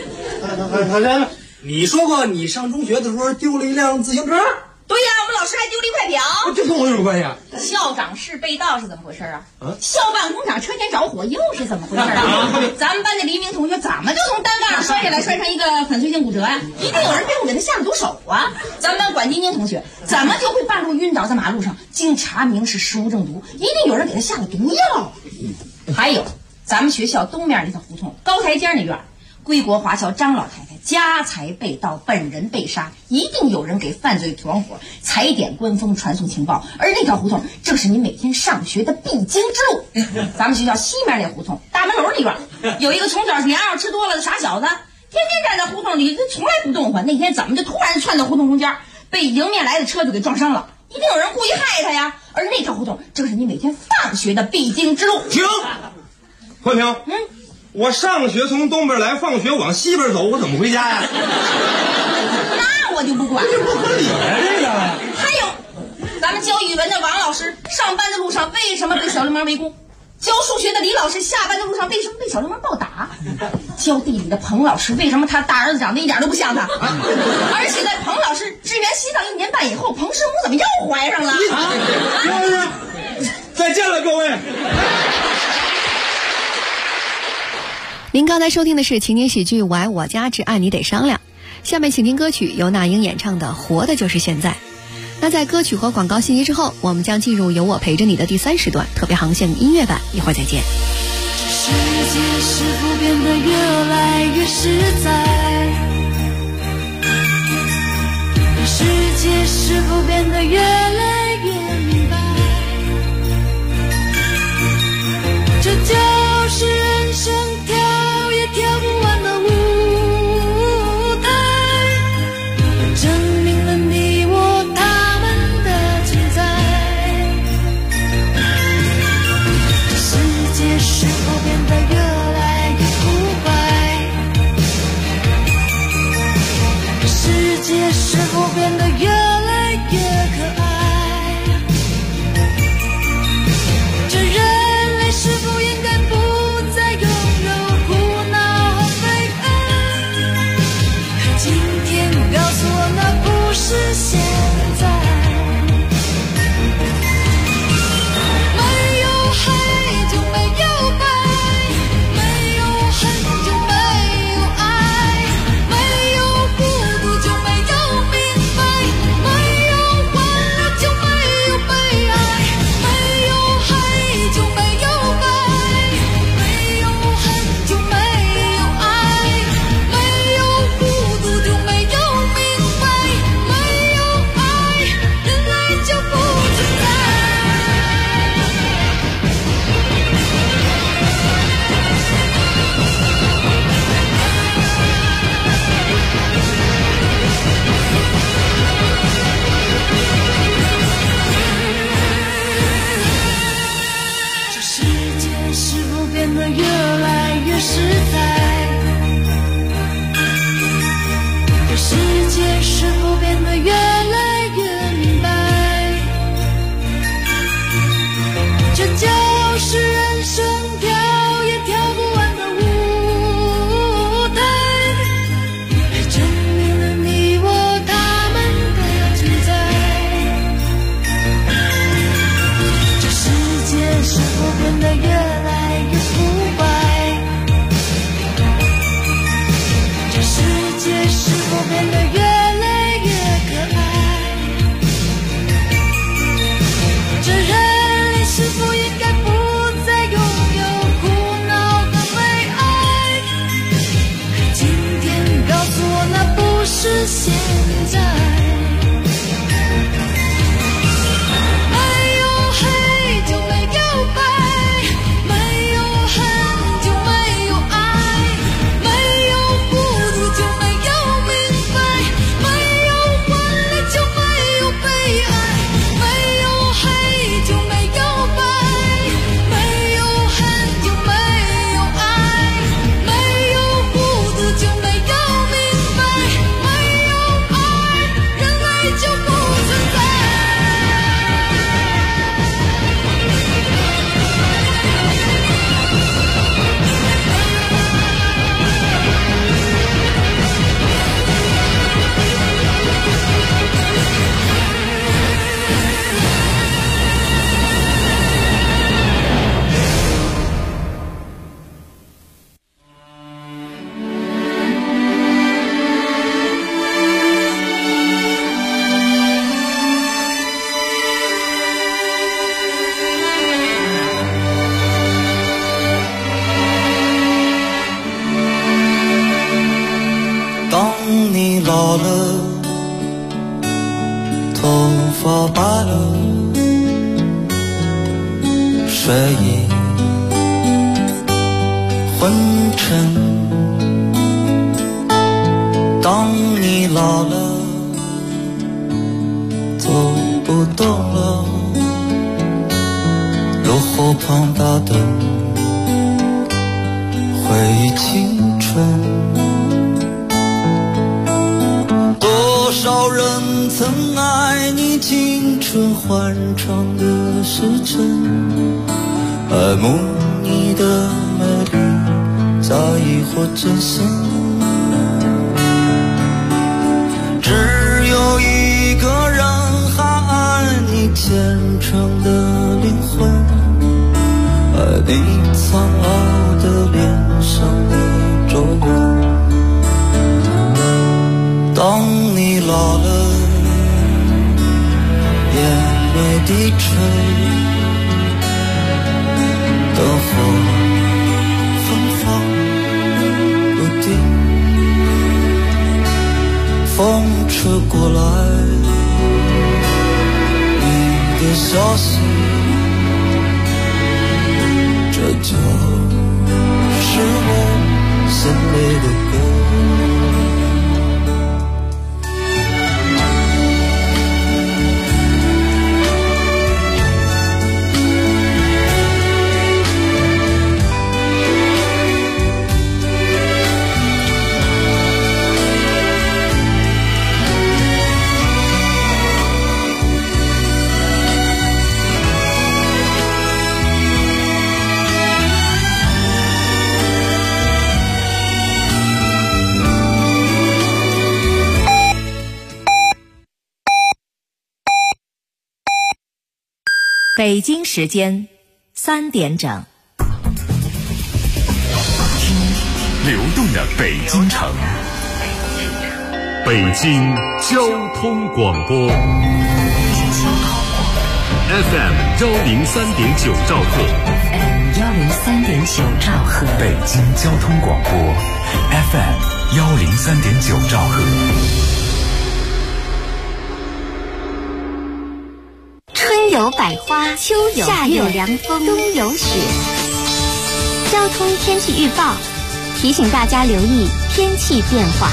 你说过你上中学的时候丢了一辆自行车。 对呀，我们老师还丢了一块表。 这跟我有什么关系啊？ 校长室被盗是怎么回事啊？校办工厂车间着火又是怎么回事啊？咱们班的黎明同学怎么就从单杠上摔下来，摔成一个粉碎性骨折呀？一定有人背后给他下了毒手啊！咱们班管晶晶同学怎么就会半路晕倒在马路上？经查明是食物中毒，一定有人给他下了毒药。还有咱们学校东面那条胡同高台阶那院，归国华侨张老太太家财被盗，本人被杀，一定有人给犯罪团伙踩点官风，传送情报。而那条胡同正是你每天上学的必经之路。咱们学校西面那胡同大门楼里边有一个从小羊肉吃多了的傻小子，天天站在胡同里，从来不动换。那天怎么就突然窜到胡同中间，被迎面来的车就给撞伤了？一定有人故意害他呀！而那条胡同正是你每天放学的必经之路。 停，和平，我上学从东边来，放学往西边走，我怎么回家呀？ 那我就不管了， 这不合理啊！这个还有，咱们教语文的王老师上班的路上为什么被小流氓围攻？教数学的李老师下班的路上为什么被小流氓暴打？教地理的彭老师为什么他大儿子长得一点都不像他？而且在彭老师支援西藏1年半以后，彭师母怎么又怀上了？ 再见了，各位。 您刚才收听的是情景喜剧《我爱我家之爱你得商量》，下面请听歌曲由那英演唱的《活的就是现在》。那在歌曲和广告信息之后，我们将进入有我陪着你的第3时段特别航线音乐版，一会儿再见。 世界是否变得越来越实在？世界是否变得越来越明白？这就是人生跳也跳不完的舞台，证明了你我他们的存在。世界是否变得越来越腐败？世界是否变得越来越可爱？ 是现在。没有黑就没有白，没有恨就没有爱，没有孤独就没有明白，没有欢乐就没有悲哀，没有黑就没有白，没有恨就没有爱，没有孤独就没有明白，没有爱，人类就不存在。 当你老了，头发白了，睡意昏沉。当你老了，走不动了，炉火旁打灯，回忆青春。多少人曾爱你青春欢畅的时辰，爱慕你的美丽，在意或真心。只有一个人还爱你虔诚的灵魂，爱你苍老的脸上的皱纹。当你老了，眼泪低垂，灯火芬芳不定，风吹过来你的消息，这就是我心里的歌。 北京时间3点整， 流动的北京城，北京交通广播 FM 103.9兆赫 103.9兆赫， 北京交通广播 FM 103.9兆赫。 春有百花，秋有夏有凉风，冬有雪。交通天气预报提醒大家留意天气变化。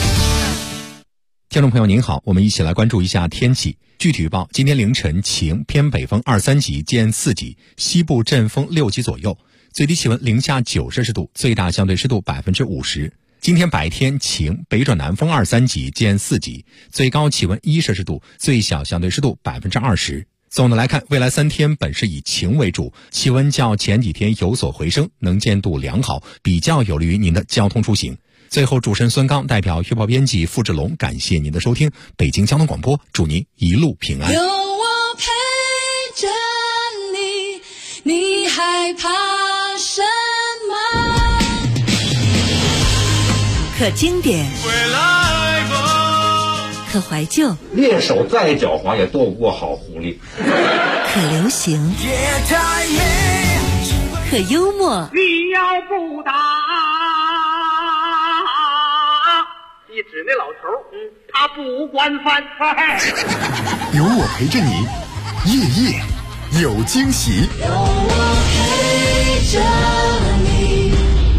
听众朋友您好，我们一起来关注一下天气。具体预报：今天凌晨晴，偏北风2、3级见4级，西部阵风6级左右，最低气温零下9摄氏度，最大相对湿度50%。今天白天晴，北转南风2、3级见4级，最高气温1摄氏度，最小相对湿度20%。总的来看，未来3天本是以晴为主，气温较前几天有所回升，能见度良好，比较有利于您的交通出行。最后，主持人孙刚代表预报编辑付志龙，感谢您的收听。北京交通广播，祝您一路平安。 有我陪着你，你害怕什么？ 可经典，可怀旧， 猎手再狡猾也斗不过好狐狸。 可流行，可幽默。 你要不打，一指那老头， 不惯犯。 有我陪着你，夜夜有惊喜。 有我陪着你。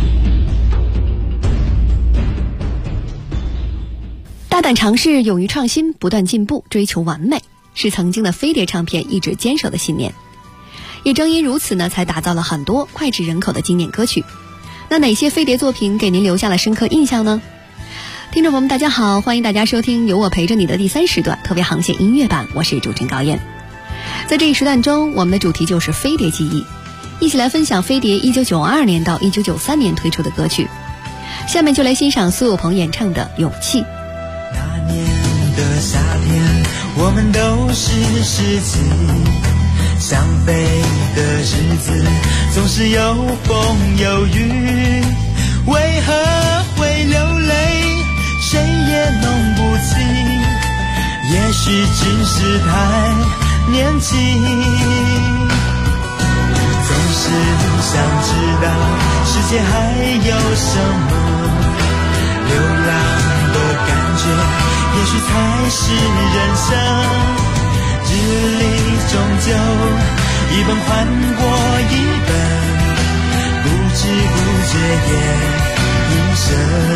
大胆尝试，勇于创新，不断进步，追求完美，是曾经的飞碟唱片一直坚守的信念。也正因如此呢，才打造了很多脍炙人口的经典歌曲。那哪些飞碟作品给您留下了深刻印象呢？听众朋友们大家好，欢迎大家收听有我陪着你的第3时段特别航线音乐版，我是主持人高燕。在这一时段中，我们的主题就是飞碟记忆，一起来分享飞碟1992年到1993年推出的歌曲。下面就来欣赏苏有朋演唱的《勇气》。 那年的夏天，我们都是世纪，想飞的日子总是有风有雨，为何会流泪，谁也弄不清，也许只是太年轻，总是想知道世界还有什么，流浪的感觉也许才是人生，日历终究一本换过一本，不知不觉也一生。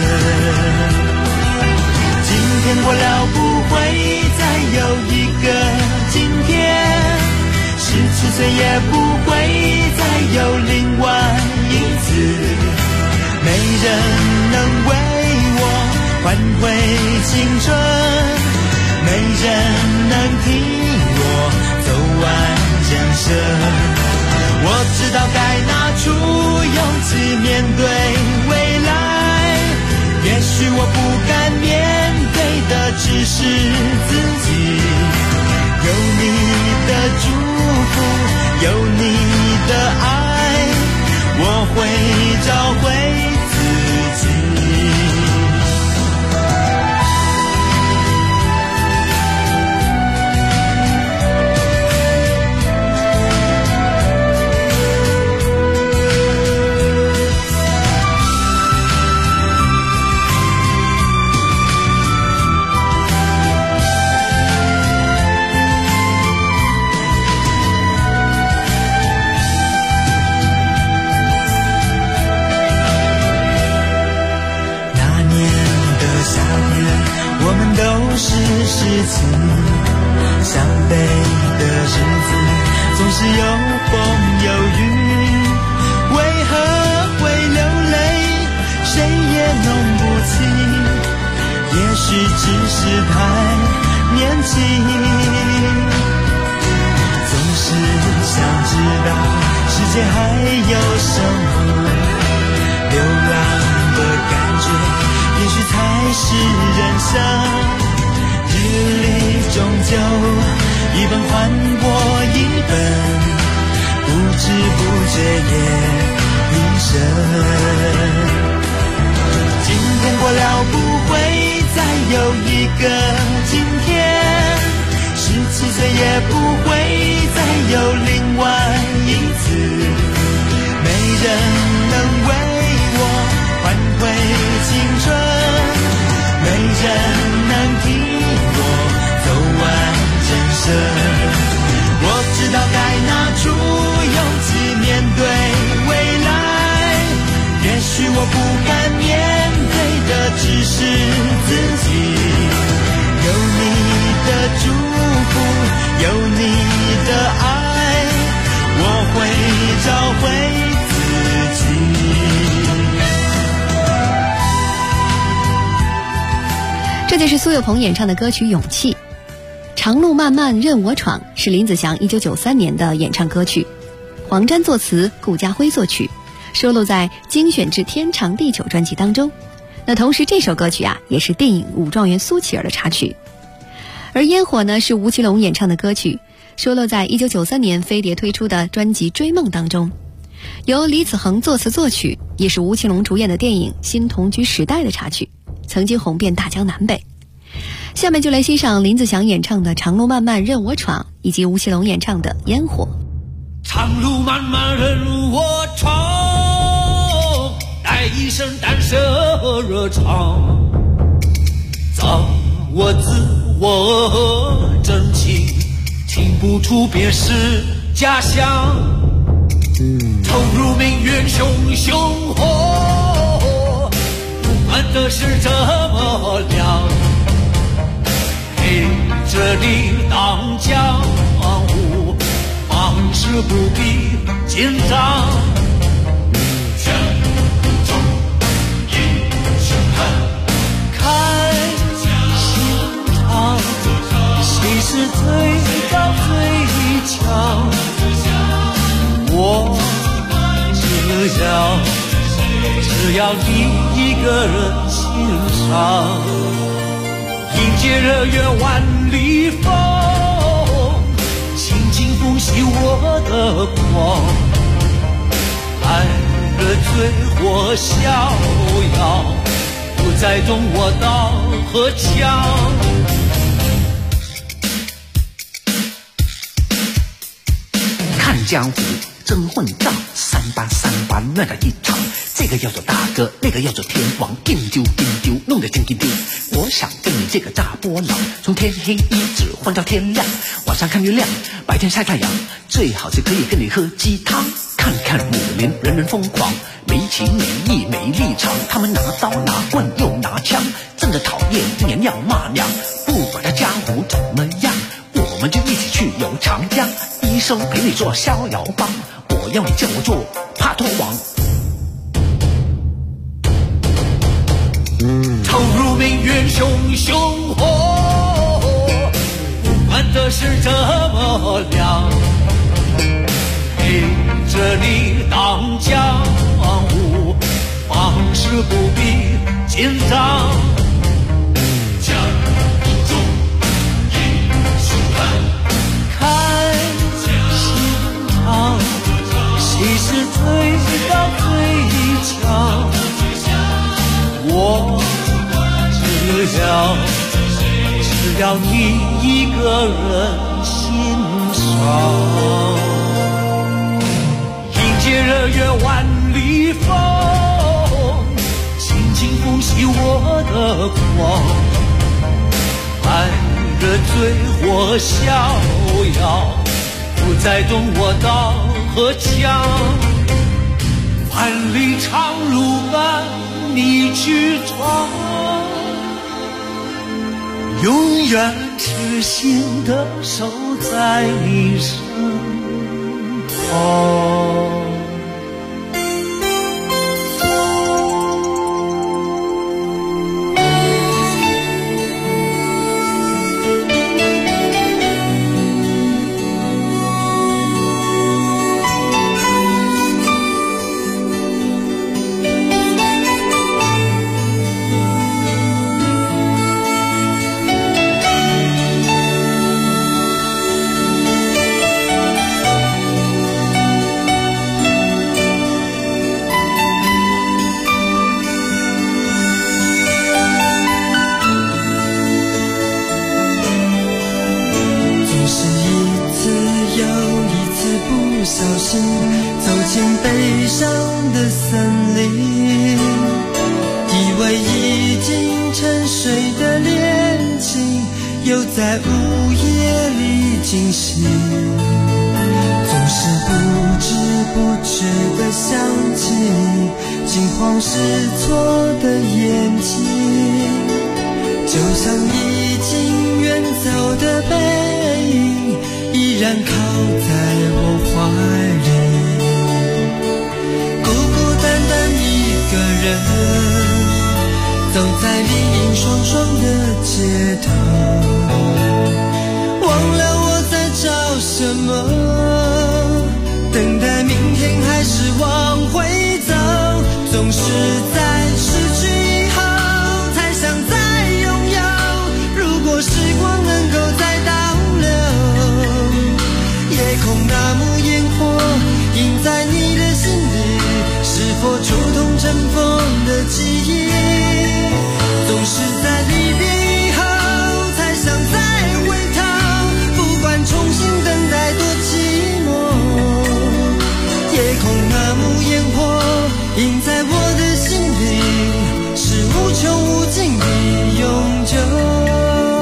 今天过了不会再有一个今天，失去岁也不会再有另外一次，没人能为我换回青春，没人能替我走完人生。我知道该拿出勇气面对未来，也许我不敢面对的只是自己，有你的祝福，有你的爱，我会找回自己。事情想飞的日子总是有风有雨，为何会流泪，谁也弄不清，也许只是太年轻，总是想知道世界还有什么，流浪的感觉也许才是人生，日历终究一本换过一本，不知不觉也一生。今天过了不会再有一个今天，失去岁也不会再有另外一次，没人能为我换回青春，没人能替走完人生。我知道该拿出勇气面对未来，也许我不敢面对的只是自己，有你的祝福，有你的爱，我会找回自己。 这就是苏有朋演唱的歌曲《勇气》。长路漫漫任我闯是林子祥1993年的演唱歌曲，黄沾作词，顾嘉辉作曲，收录在精选至天长地久专辑当中。那同时这首歌曲也是电影《武状元苏乞儿》的插曲。而烟火呢是吴奇隆演唱的歌曲，收录在1993年飞碟推出的专辑《追梦》当中，由李子恒作词作曲，也是吴奇隆主演的电影《新同居时代》的插曲，曾经红遍大江南北。下面就来欣赏林子祥演唱的《长路漫漫任我闯》，以及吴奇隆演唱的《烟火》。 长路漫漫任我闯，带一身胆色热闯，早我自我真情，听不出便是假象，投入命运熊熊火，不管的是这么亮，陪着你当江湖，往事不必紧张，江湖中英雄汉，看心肠，谁是最高最强，我只要你一个人欣赏，迎接日月万里风，轻轻抚洗我的光，爱人醉我逍遥，不再懂我刀和枪。 看江湖真混账，三八乱了一场，这个要做大哥，那个要做天王，硬丢，弄得真丢。我想跟你这个大波浪，从天黑一直混到天亮，晚上看月亮，白天晒太阳，最好是可以跟你喝鸡汤。看看武林人人疯狂，没情没义没立场，他们拿刀拿棍又拿枪，真的讨厌娘要骂娘，不管他江湖怎么样，我们就一起去游长江，一生陪你做逍遥帮，我要你叫我做帕托王。 投入命运熊熊火，不管的是这么亮，陪着你当江湖，往事不必紧张，江湖中英雄汉，看心肠，谁是最高最强，我只要你一个人欣赏，迎接日月万里风，轻轻抚洗我的光，爱人醉我逍遥，不再懂我刀和枪，万里长路伴你去闯，永远痴心的守在你身旁。 在午夜里惊醒，总是不知不觉地想起惊慌失措的眼睛，就像已经远走的背影，依然靠在我怀里，孤孤单单一个人，走在林荫霜霜的街头，忘了我在找什么，等待明天还是往回走，总是在失去以后才想再拥有，如果时光能够再倒流，夜空那幕烟火映在你的心里，是否触痛尘封的记忆，总是在离别以后才想再回头，不管重新等待多寂寞，夜空那幕烟火映在我的心里，是无穷无尽的永久。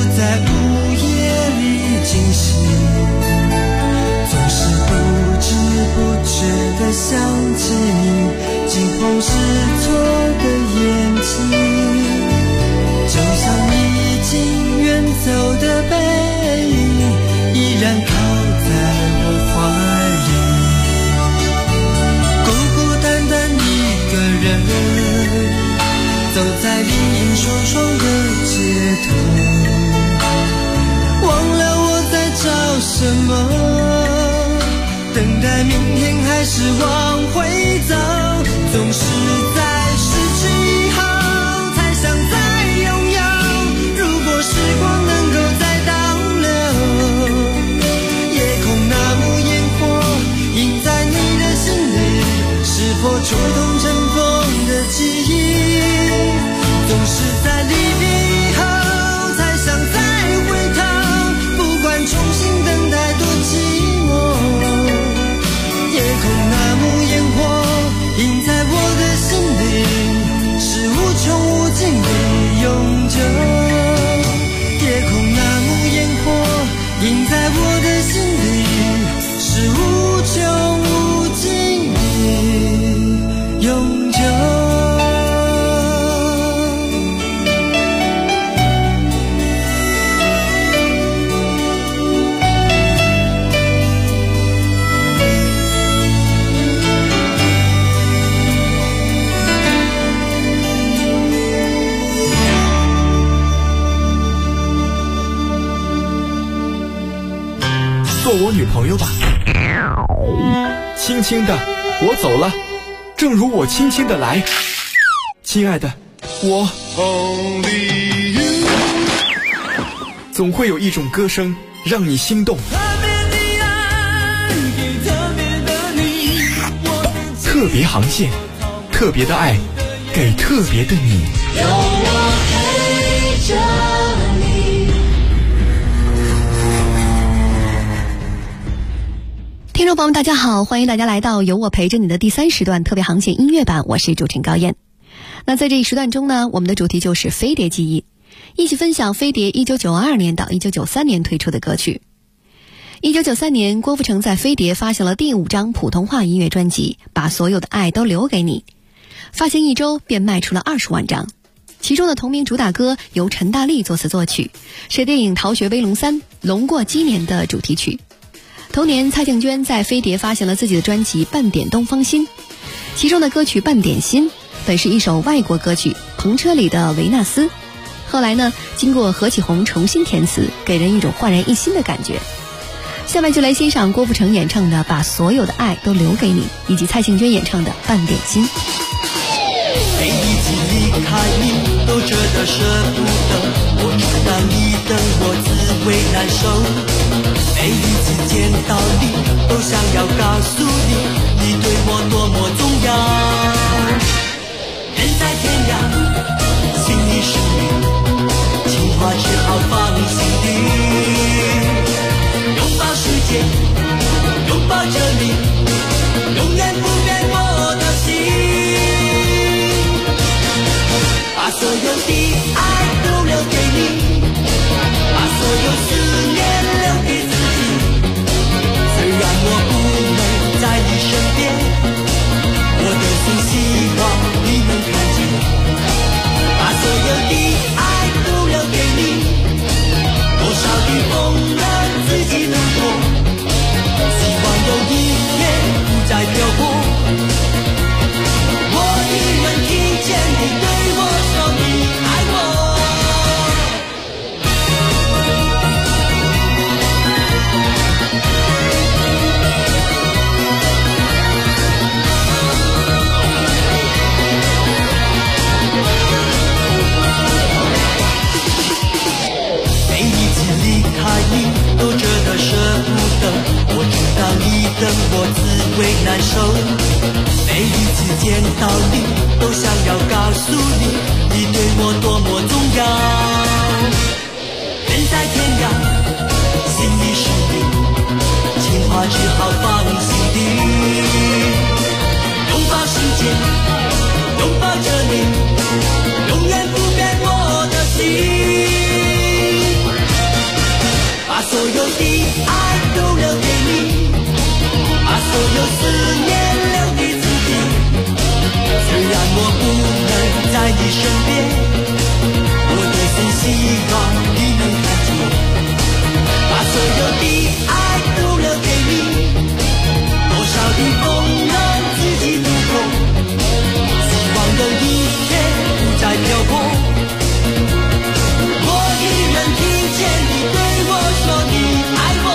在午夜里惊醒，总是不知不觉地想起你惊慌失措的眼睛，就像你已经远走的背影，依然靠在我怀里。孤孤单单一个人，走在林荫霜霜的街头，忘了我在找什么，等待明天还是往回走，总是在失去以后才想再拥有，如果时光能够再倒流，夜空那幕烟火映在你的心里，是否触动尘封的记忆，总是在离别以后才想再回头，不管重新等待多寂寞，夜空那幕烟火映在我的心里，是无穷无尽的永久，夜空那幕烟火映在我的心里，是无穷无尽的永久。 做我女朋友吧，轻轻的我走了，正如我轻轻的来，亲爱的，我总会有一种歌声让你心动，特别航线，特别的爱，给特别的你， 有我陪着你。 听众朋友们大家好，欢迎大家来到有我陪着你的第3时段特别航线音乐版，我是主持人高燕。那在这一时段中呢，我们的主题就是飞碟记忆，一起分享飞碟1992年到1993年推出的歌曲。1993年，郭富城在飞碟发行了第5张普通话音乐专辑《把所有的爱都留给你》，发行1周便卖出了20万张。其中的同名主打歌由陈大力作词作曲，是电影《逃学威龙3》龙过鸡年的主题曲。同年，蔡幸娟在飞碟发行了自己的专辑《半点东方心》，其中的歌曲《半点心》本是一首外国歌曲《篷车里的维纳斯》，后来呢，经过何启宏重新填词，给人一种焕然一新的感觉。下面就来欣赏郭富城演唱的《把所有的爱都留给你》，以及蔡幸娟演唱的《半点心》。 每一次离开你都觉得舍不得，我知道你等我滋味难受，每一次见到你都想要告诉你，你对我多么重要。人在天涯，心里是你，情话只好放心底，拥抱世界，拥抱着你，永远不变我的心。把所有的爱都留给你，把所有思念留给自己，虽然我不能在你身边，我的心希望你能看见。把所有的爱都留给你，多少的风让自己能过，希望有一天不再漂泊，我依然听见你对我说你爱我。每一次离开你都觉得舍不得，我知道你等我滋味难受，每一次见到你都想要告诉你，你对我多么重要。人在天涯，心里是你，情话只好放心底，拥抱世界，拥抱着你，永远不变我的心。 有思念留给自己。虽然我不能在你身边，我的心希望你能看见，把所有的爱都留给你，多少的风浪自己度过，希望有一天不再漂泊。我依然听见你对我说你爱我。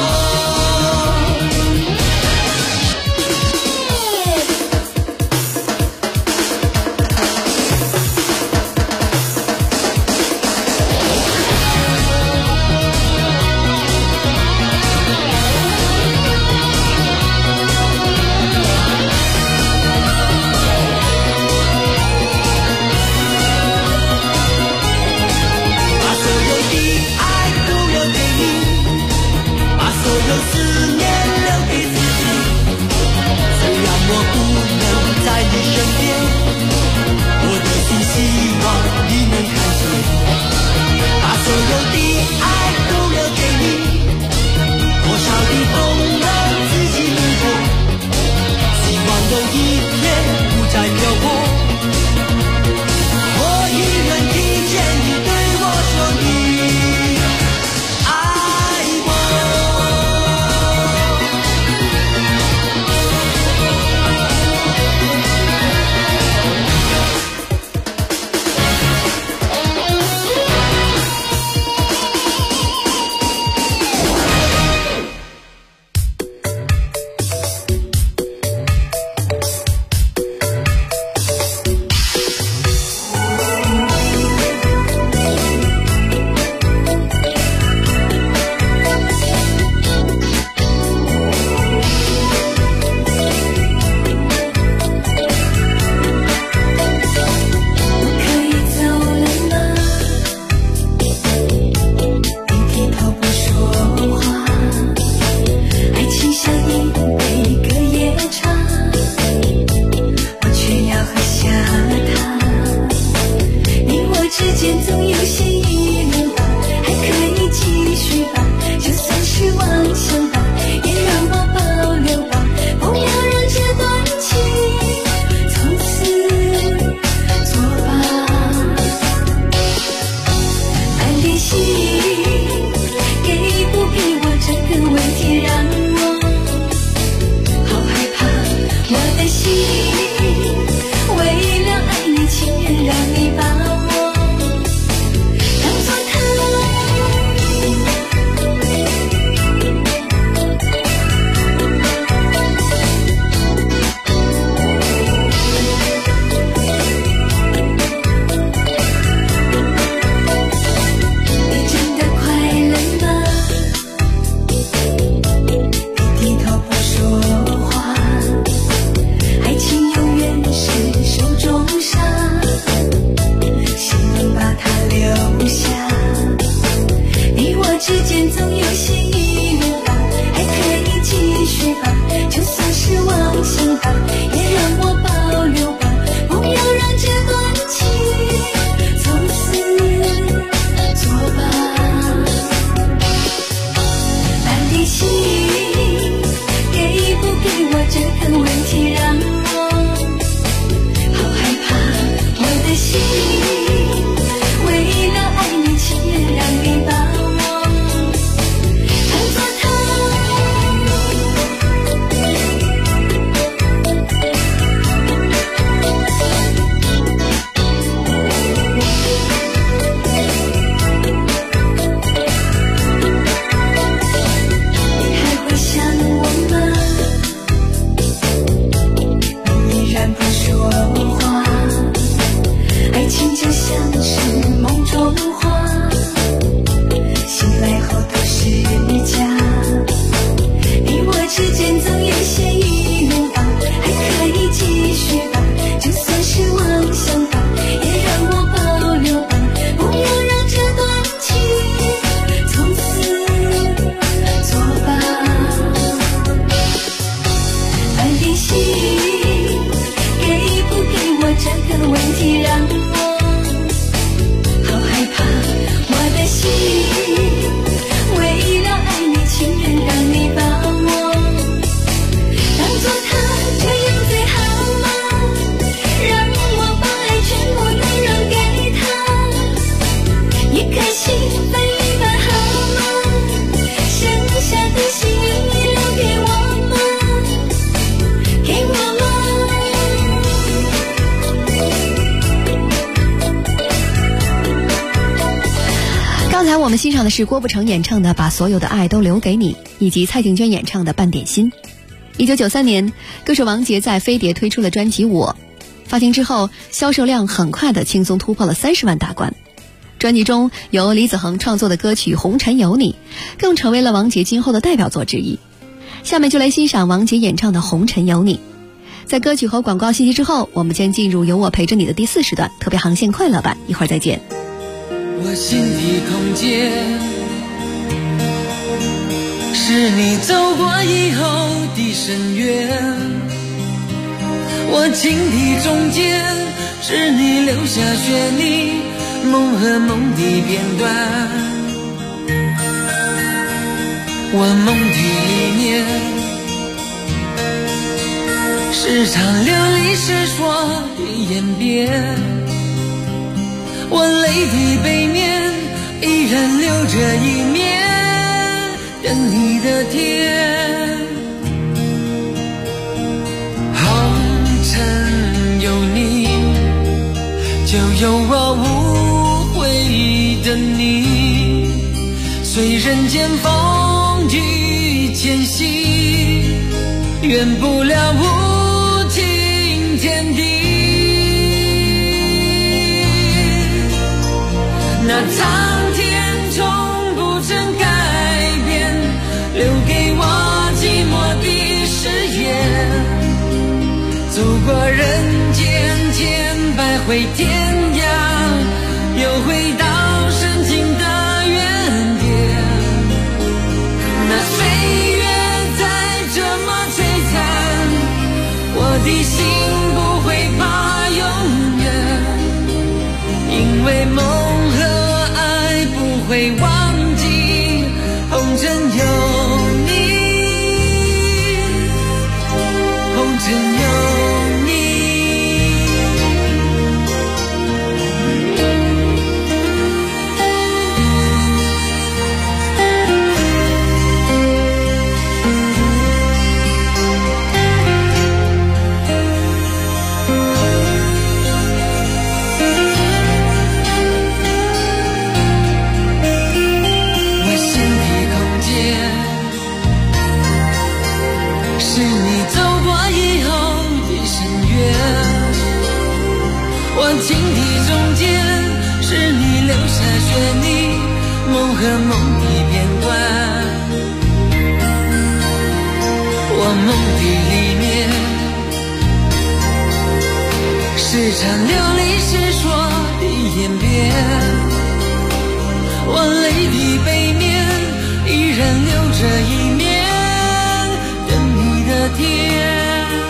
刚我们欣赏的是郭富城演唱的《把所有的爱都留给你》，以及蔡幸娟演唱的《半点心》。1993年，歌手王杰在飞碟推出了专辑《我》，发行之后销售量很快的轻松突破了30万大关。专辑中由李子恒创作的歌曲《红尘有你》更成为了王杰今后的代表作之一。下面就来欣赏王杰演唱的《红尘有你》。在歌曲和广告信息之后，我们将进入有我陪着你的第4时段特别航线快乐版，一会儿再见。 我心的空间是你走过以后的深渊，我情的中间是你留下旋律梦和梦的片段，我梦的里面是场流离失所的演变，我泪的背面依然留着一面等你的天。红尘有你，就有我无悔的你，随人间风雨迁徙，远不了无情天地。那苍天从不曾改变，留给我寂寞的誓言，走过人间千百回天涯，又回到深情的原点。那岁月再这么摧残，我的心不会怕永远，因为梦会忘记红尘有你，红尘有你。情的中间是你留下旋律梦和梦的片段，我梦的里面是场流离失所的演变，我泪的背面依然留着一面等你的天。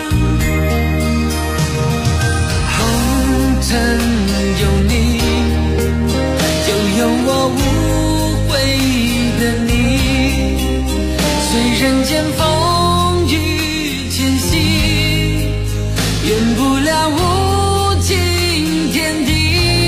有你，就有我无悔的你，随人间风雨迁徙，远不了无情天地。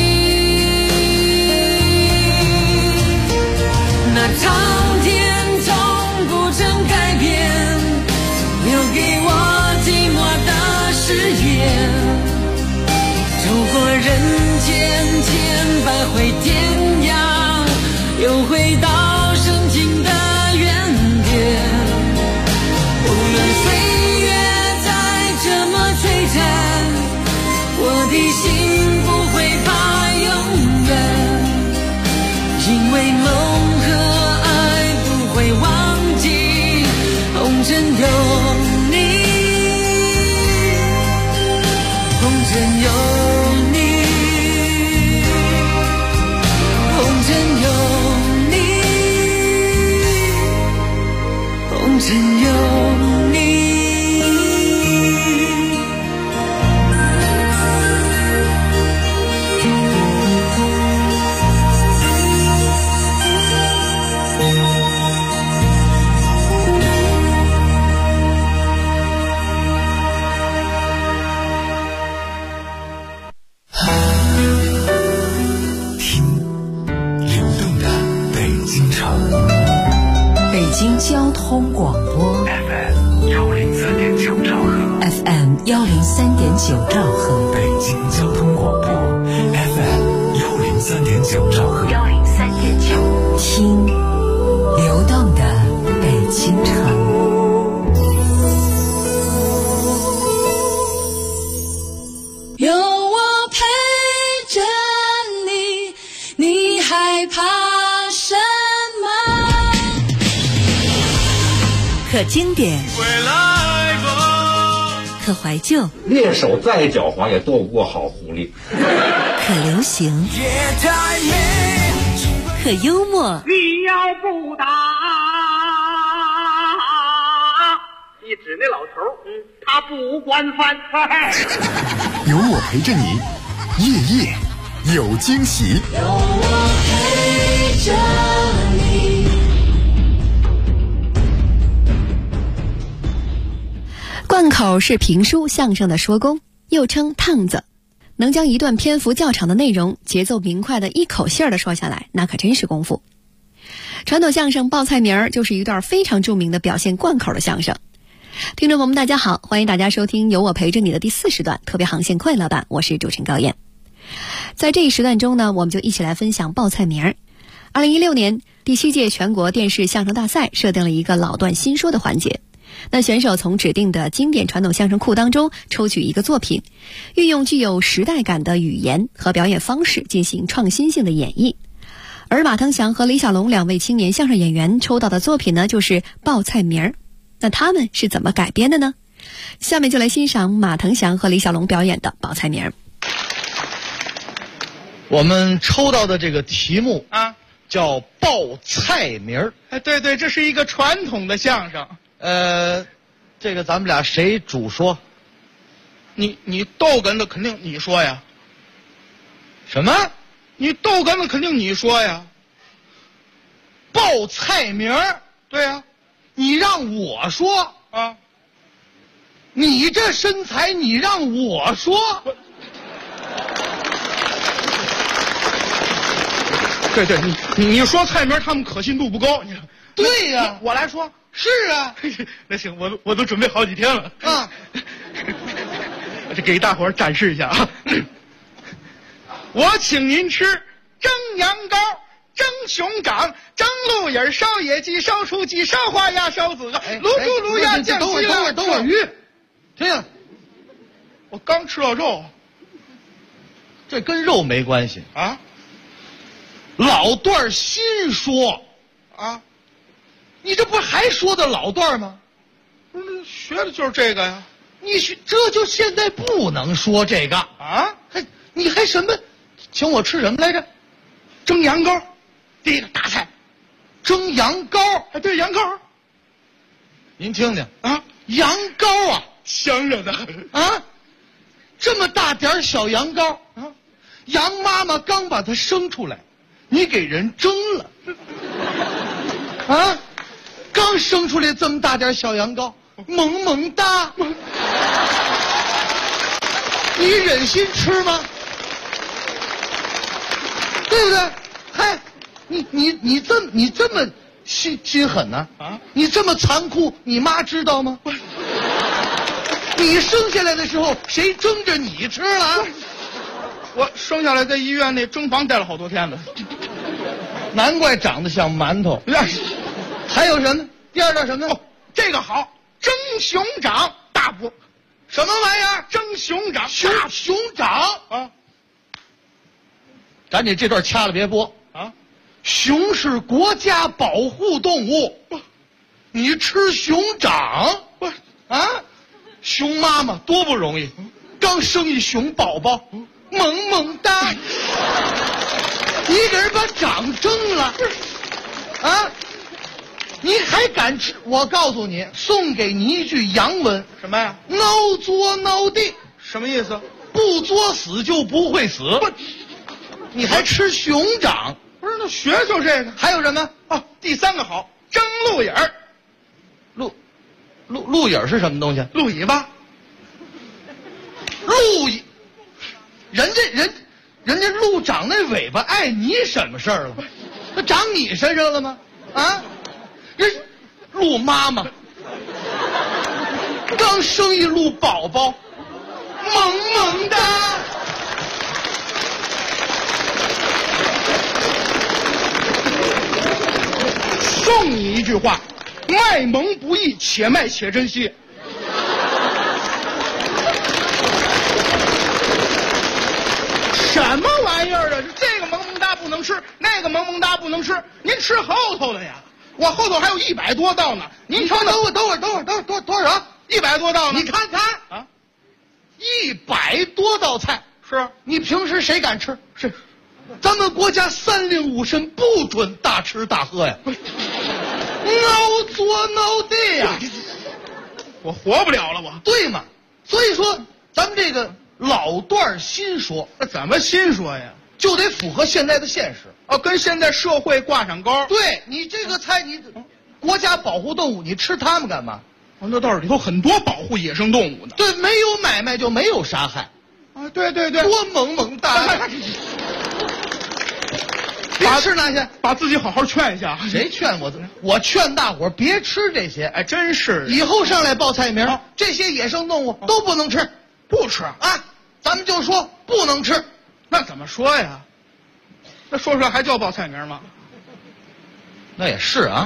那苍天从不曾改变，留给我寂寞的誓言，走过人间千百回天涯，又回到深情的原点。无论岁月再这么摧残，我的心不会怕永远，因为梦和爱不会忘记红尘有你，红尘有你，红尘有你，红尘有你。 交通广播 FM 103.9兆赫 FM 103.9兆赫， 北京交通广播 FM 103.9兆赫 103.9。 可经典，可怀旧， 猎手再狡猾也斗不过好狐狸。 可流行，可幽默。 你要不打，你指那老头，他不管饭。 有我陪着你，夜夜有惊喜。 有我陪着你。 贯口是评书相声的说工，又称趟子，能将一段篇幅较长的内容节奏明快的一口气儿的说下来，那可真是功夫。传统相声报菜名儿就是一段非常著名的表现贯口的相声。听众朋友们大家好，欢迎大家收听有我陪着你的第4时段特别航线快乐版，我是主持人高燕。在这一时段中呢，我们就一起来分享报菜名儿。2016年第7届全国电视相声大赛设定了一个老段新说的环节，那选手从指定的经典传统相声库当中抽取一个作品，运用具有时代感的语言和表演方式进行创新性的演绎。而马腾祥和李小龙2位青年相声演员抽到的作品呢，就是报菜名儿。那他们是怎么改编的呢？下面就来欣赏马腾祥和李小龙表演的报菜名儿。 我们抽到的这个题目啊，叫报菜名儿。 哎，对对，这是一个传统的相声。 这个咱们俩谁主说？ 你逗哏的肯定你说呀。 什么？ 你逗哏的肯定你说呀。 报菜名儿？ 对呀。 你让我说啊？ 你这身材，你让我说？ 对对，你说菜名，他们可信度不高。 对呀， 我来说。 是啊， 那行，我都准备好几天了啊。 我这给大伙儿展示一下啊。我请您吃蒸羊羔、蒸熊掌、蒸鹿眼、烧野鸡、烧雏鸡、烧花鸭、烧子鹅、卤猪、卤鸭、酱鸡蛋。等会儿，鱼，听听， 我刚吃到肉， 这跟肉没关系啊。 老段新说啊。 你这不还说的老段吗？ 不是，学的就是这个呀。 你这就现在不能说这个啊？ 你还什么？请我吃什么来着？ 蒸羊羔，第一个大菜。 蒸羊羔？ 哎，对，羊羔。 您听听啊， 羊羔啊， 香热的很啊！这么大点小羊羔啊，羊妈妈刚把它生出来，你给人蒸了啊！刚生出来这么大点小羊羔，萌萌哒，你忍心吃吗？对不对？嗨，你这么心狠呢？啊，你这么残酷，你妈知道吗？你生下来的时候，谁蒸着你吃了？ 我生下来在医院那蒸房待了好多天了， 难怪长得像馒头。还有什么？第二道什么？ 这个好，蒸熊掌大补。 什么玩意儿？ 蒸熊掌， 熊掌啊！赶紧这段掐了别播啊！熊是国家保护动物，你吃熊掌啊？熊妈妈多不容易，刚生一熊宝宝，萌萌哒，你给人把掌蒸了啊！你还敢吃？我告诉你，送给你一句洋文。 什么呀？ 孬作孬地。 什么意思？ 不作死就不会死。不，你还吃熊掌？ 不是，那学就这个。 还有什么？ 哦，第三个好，蒸鹿眼儿。 鹿眼是什么东西？ 鹿尾巴。 人家鹿长那尾巴，碍你什么事儿了？那长你身上了吗？啊？人鹿妈妈刚生一鹿宝宝，萌萌哒。 送你一句话，卖萌不易，且卖且珍惜。什么玩意儿啊？这个萌萌哒不能吃，那个萌萌哒不能吃，您吃后头的呀。 我后头还有100多道呢。您瞧， 等会儿，多少啊 ？100多道呢。 你看啊，100多道菜， 是你平时谁敢吃？是，咱们国家3令5申不准大吃大喝呀，脑作脑袋呀， 我活不了了，我。 对嘛？所以说，咱们这个老段新说， 那怎么新说呀？ 就得符合现在的现实哦，跟现在社会挂上钩。 对你这个菜，你国家保护动物，你吃它们干嘛？ 那倒是里头很多保护野生动物的。 对，没有买卖就没有杀害。 啊，对， 多萌萌哒！别吃那些， 把自己好好劝一下。 谁劝我？我劝大伙儿别吃这些。 哎，真是。 以后上来报菜名，这些野生动物都不能吃， 不吃啊！咱们就说不能吃。 那怎么说呀？那说出来还叫报菜名吗？ 那也是啊。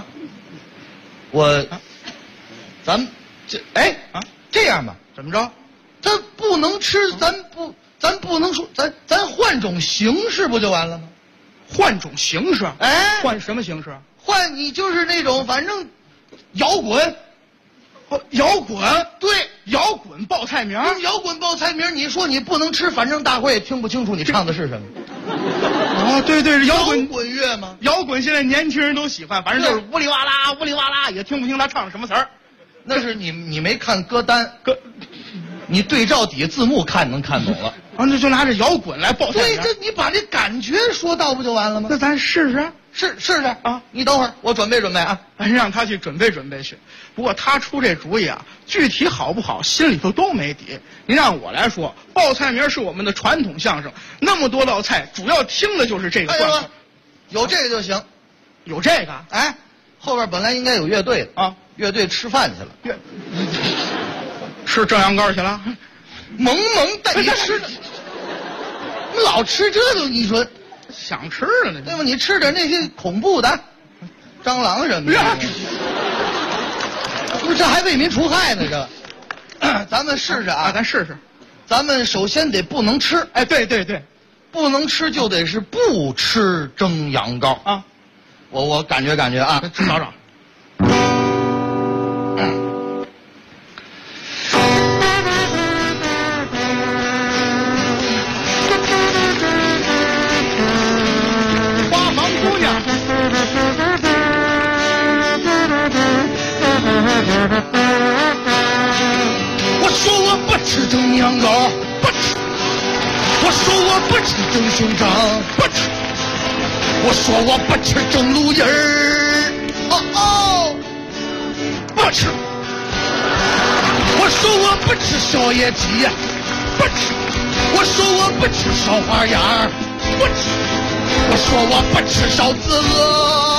咱们这样吧， 怎么着？ 咱不能吃，咱不能说，咱换种形式不就完了吗？ 换种形式？ 哎， 换什么形式？ 换你就是那种反正摇滚。 摇滚， 对， 摇滚报菜名， 摇滚报菜名。你说你不能吃，反正大伙也听不清楚你唱的是什么。 哦，对，摇滚乐吗？ 摇滚现在年轻人都喜欢，反正就是呜里哇啦，呜里哇啦，也听不清他唱什么词儿。 那是你没看歌单，你对照底下字幕能看懂了。 啊，那就拿着摇滚来报菜名。 对，这你把这感觉说到不就完了吗？ 那咱试试。 试啊！你等会儿，我准备啊！ 让他去准备去。不过他出这主意啊，具体好不好，心里头都没底。您让我来说，报菜名是我们的传统相声，那么多道菜，主要听的就是这个段子。 有这个就行， 有这个。 哎，后边本来应该有乐队的啊，乐队吃饭去了， 吃蒸羊羔去了， 萌带你吃的，你老吃这个，你说。 想吃了呢， 对吧？你吃点那些恐怖的，蟑螂什么的，不是这还为民除害呢？这，咱们试试啊！ 咱试试。 咱们首先得不能吃， 哎，对， 不能吃就得是不吃蒸羊羔啊！我感觉啊， 找。 我说我不吃蒸羊羔，不吃。我说我不吃蒸熊掌，不吃。我说我不吃蒸鹿眼儿，不吃。我说我不吃烧野鸡，不吃。我说我不吃烧花鸭，不吃。我说我不吃烧子鹅，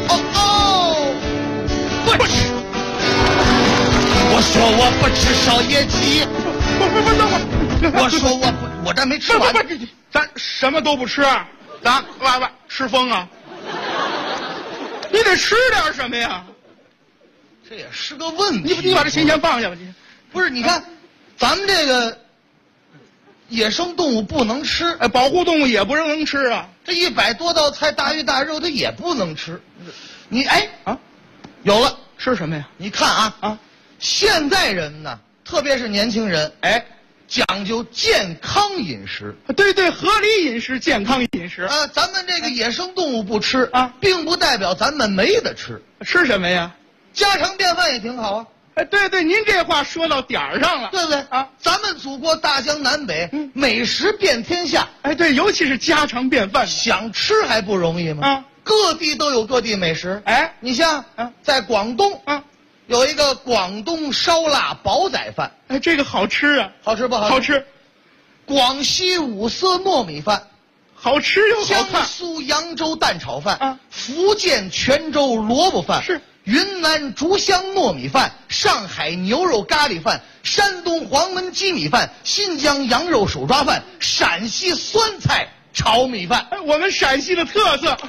不吃。我说我不吃烧野鸡，我说我这没吃完， 咱什么都不吃，咱吃疯啊！你得吃点什么呀？ 这也是个问题。 你把这心先放下吧，你不是？你看，咱们这个野生动物不能吃， 哎，保护动物也不能吃啊。 这100多道菜，大鱼大肉它也不能吃。你有了， 吃什么呀？ 你看啊。现在人呢，特别是年轻人，讲究健康饮食。 对，合理饮食，健康饮食啊。咱们这个野生动物不吃啊，并不代表咱们没得吃。 吃什么呀？ 家常便饭也挺好啊。 哎，对，您这话说到点儿上了， 对不对啊？咱们祖国大江南北，美食遍天下。 哎，对，尤其是家常便饭， 想吃还不容易吗？各地都有各地美食。哎，你像在广东有一个广东烧腊煲仔饭， 哎，这个好吃啊， 好吃不好吃？ 好吃。 广西五色糯米饭， 好吃又好看。 江苏扬州蛋炒饭，福建泉州萝卜饭， 是云南竹香糯米饭，上海牛肉咖喱饭，山东黄焖鸡米饭，新疆羊肉手抓饭，陕西酸菜炒米饭， 哎，我们陕西的特色。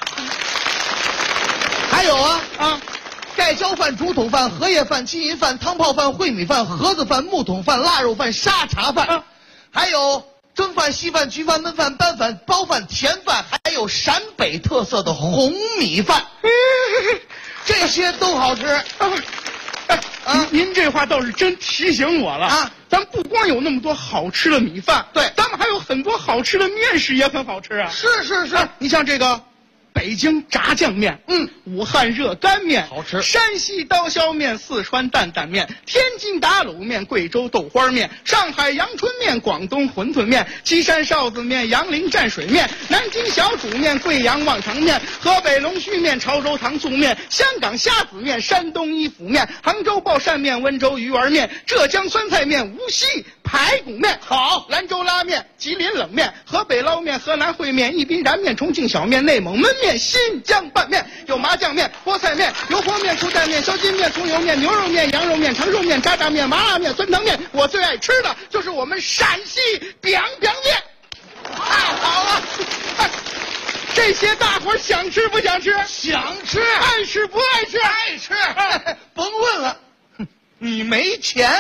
还有盖浇饭、竹筒饭、荷叶饭、金银饭、汤泡饭、烩米饭、盒子饭、木桶饭、腊肉饭、沙茶饭，还有蒸饭、稀饭、焗饭、焖饭、拌饭、包饭、甜饭，还有陕北特色的红米饭。 这些都好吃。 您这话倒是真提醒我了啊！咱不光有那么多好吃的米饭，对，咱们还有很多好吃的面食也很好吃啊。 是， 你像这个北京炸酱面，武汉热干面好吃， 山西刀削面，四川担担面，天津打卤面，贵州豆花面，上海阳春面，广东馄饨面，岐山臊子面，杨凌蘸水面，南京小煮面，贵阳望肠面，河北龙须面，潮州糖醋面，香港虾子面，山东一府面，杭州爆鳝面，温州鱼丸面，浙江酸菜面，无锡排骨面，好，兰州拉面，吉林冷面，河北捞面，河南烩面，宜宾燃面，重庆小面，内蒙焖面，新疆拌面，有麻酱面，菠菜面，油泼面，猪蛋面，烧筋面，葱油面，牛肉面，羊肉面，长寿面，渣渣面，麻辣面，酸汤面。我最爱吃的就是我们陕西 biang biang 面，太好了！这些大伙儿想吃不想吃？ 想吃， 爱吃不爱吃？ 爱吃，甭问了，你没钱。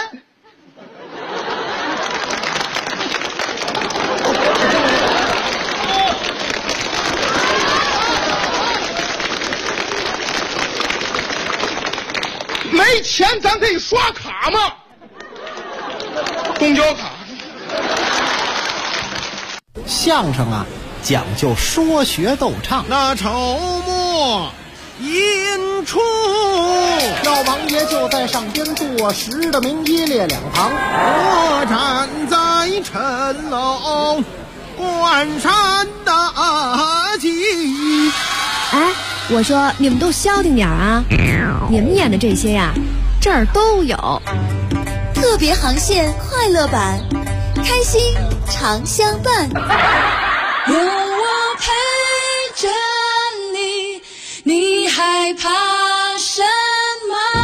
没钱咱可以刷卡吗？公交卡。 相声啊，讲究说学逗唱。 那筹末引出， 老王爷就在上边坐实的名一列两旁， 我站在城楼关山大吉。 哎，我说你们都消停点啊！你们演的这些呀，这儿都有。 特别航线快乐版，开心常相伴。 有我陪着你，你害怕什么？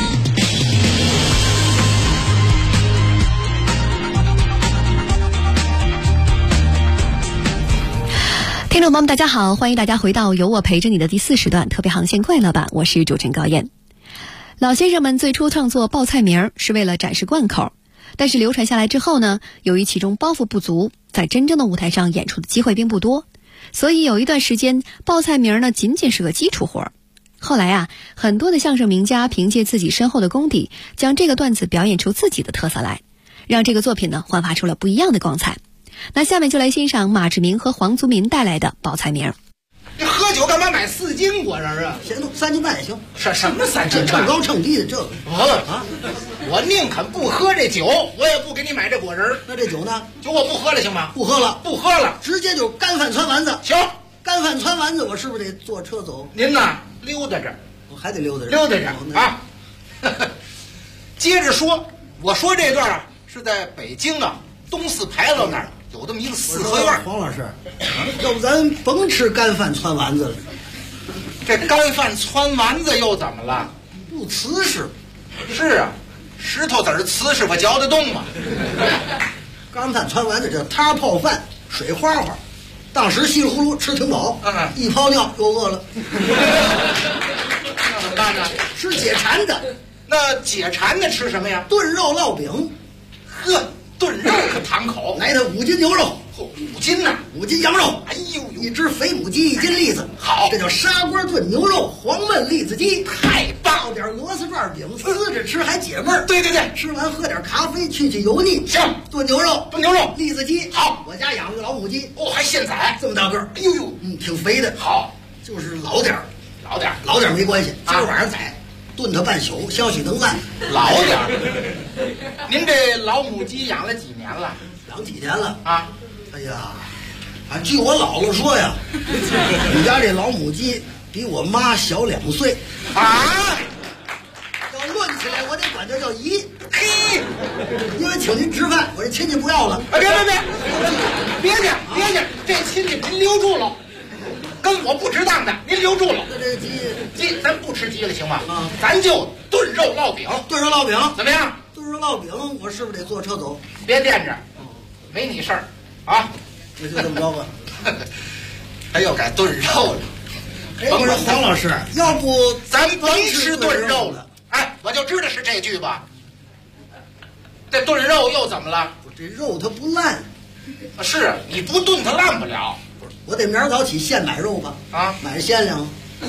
听众朋友们，大家好，欢迎大家回到有我陪着你的第4时段特别航线快乐版，我是主持人高燕。老先生们最初创作报菜名是为了展示贯口，但是流传下来之后呢，由于其中包袱不足，在真正的舞台上演出的机会并不多，所以有一段时间报菜名呢仅仅是个基础活。后来啊，很多的相声名家凭借自己深厚的功底，将这个段子表演出自己的特色来，让这个作品呢焕发出了不一样的光彩。那下面就来欣赏马志明和黄族民带来的报菜名。 你喝酒干嘛买4斤果仁啊？ 行，3斤半也行。 什么3斤半？ 称高称低的这个。 我宁肯不喝这酒，我也不给你买这果仁。 那这酒呢？ 酒我不喝了，行吗？ 不喝了， 不喝了， 直接就干饭汆丸子。 行， 干饭汆丸子，我是不是得坐车走？ 您呐，溜达着， 我还得溜达着， 溜达着啊。接着说，我说这段啊，是在北京啊东四牌楼那儿。有这么一个4合院。 黄老师，要不咱甭吃干饭汆丸子了？ 这干饭汆丸子又怎么了？ 不瓷实。 是啊，石头子儿瓷实，我嚼得动吗？ 干饭汆丸子这汤泡饭，水花花，当时稀里呼噜吃挺饱，一泡尿又饿了。 那怎么办呢？ 吃解馋的。 那解馋的吃什么呀？ 炖肉烙饼。 呵。炖肉可堂口， 来它5斤牛肉 ，5斤呐 ，5斤羊肉， 哎呦 ，1只肥母鸡，1斤栗子， 好， 这叫砂锅炖牛肉，黄焖栗子鸡， 太棒！ 烙点螺丝转饼，撕着吃还解味儿。 对对对， 吃完喝点咖啡去油腻。 行， 炖牛肉，栗子鸡， 好， 我家养了个老母鸡， 哦，还现宰， 这么大个儿， 哎呦呦， 挺肥的， 好， 就是老点儿， 老点儿没关系，今儿晚上宰。炖它半宿，消息能烂。 老点儿。您这老母鸡养了几年了？ 养几年了啊？ 哎呀，据我姥姥说呀，你家这老母鸡比我妈小2岁啊。 要论起来，我得管它叫姨。嘿，因为请您吃饭，我这亲戚不要了。 别介，这亲戚您留住了。跟我不值当的，您留住了。 那这个鸡，咱不吃鸡了，行吗？啊，咱就炖肉烙饼。 炖肉烙饼怎么样？ 炖肉烙饼，我是不是得坐车走？ 别惦着，没你事儿啊。 那就这么着吧。 他又改炖肉了。 我说黄老师，要不咱甭吃炖肉了。哎，我就知道是这句吧。这炖肉又怎么了？ 这肉它不烂。 是你不炖它烂不了。 我得明儿早起现买肉吧？ 啊， 买鲜粮，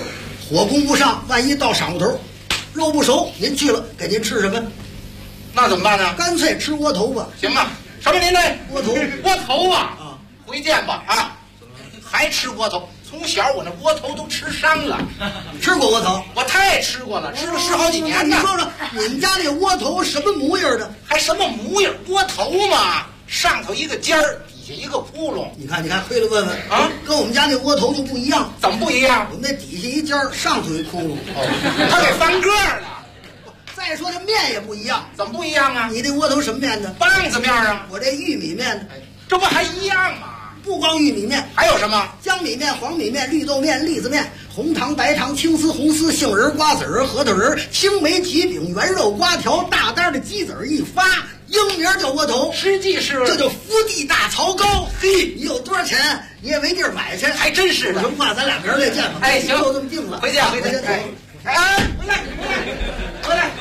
火供不上，万一到晌午头，肉不熟，您去了给您吃什么？ 那怎么办呢？ 干脆吃窝头吧。 行吧。什么您这窝头？ 窝头啊！回见吧啊！还吃窝头？从小我那窝头都吃伤了。 吃过窝头？ 我太吃过了，吃了10好几年呢。 你说说，你们家那窝头什么模样的？ 还什么模样？窝头嘛，上头一个尖儿，底下一个窟窿。 你看，亏了问问啊，跟我们家那窝头就不一样。 怎么不一样？ 我们那底下一尖儿，上头一窟窿。 他给翻个了。 再说这面也不一样。 怎么不一样啊？ 你这窝头什么面的？ 棒子面啊。 我这玉米面的。 这不还一样吗？ 不光玉米面， 还有什么？ 江米面、黄米面、绿豆面、栗子面、红糖、白糖、青丝、红丝、杏仁、瓜子儿、核桃仁、青梅、橘饼、圆肉、瓜条，大单的鸡子儿一发，英名叫窝头， 实际是这叫福地大槽糕。嘿，你有多少钱你也没地儿买去， 还真是的。 有什么话咱俩明儿再见吧。 哎，行， 就这么定了。 回见。哎，回来。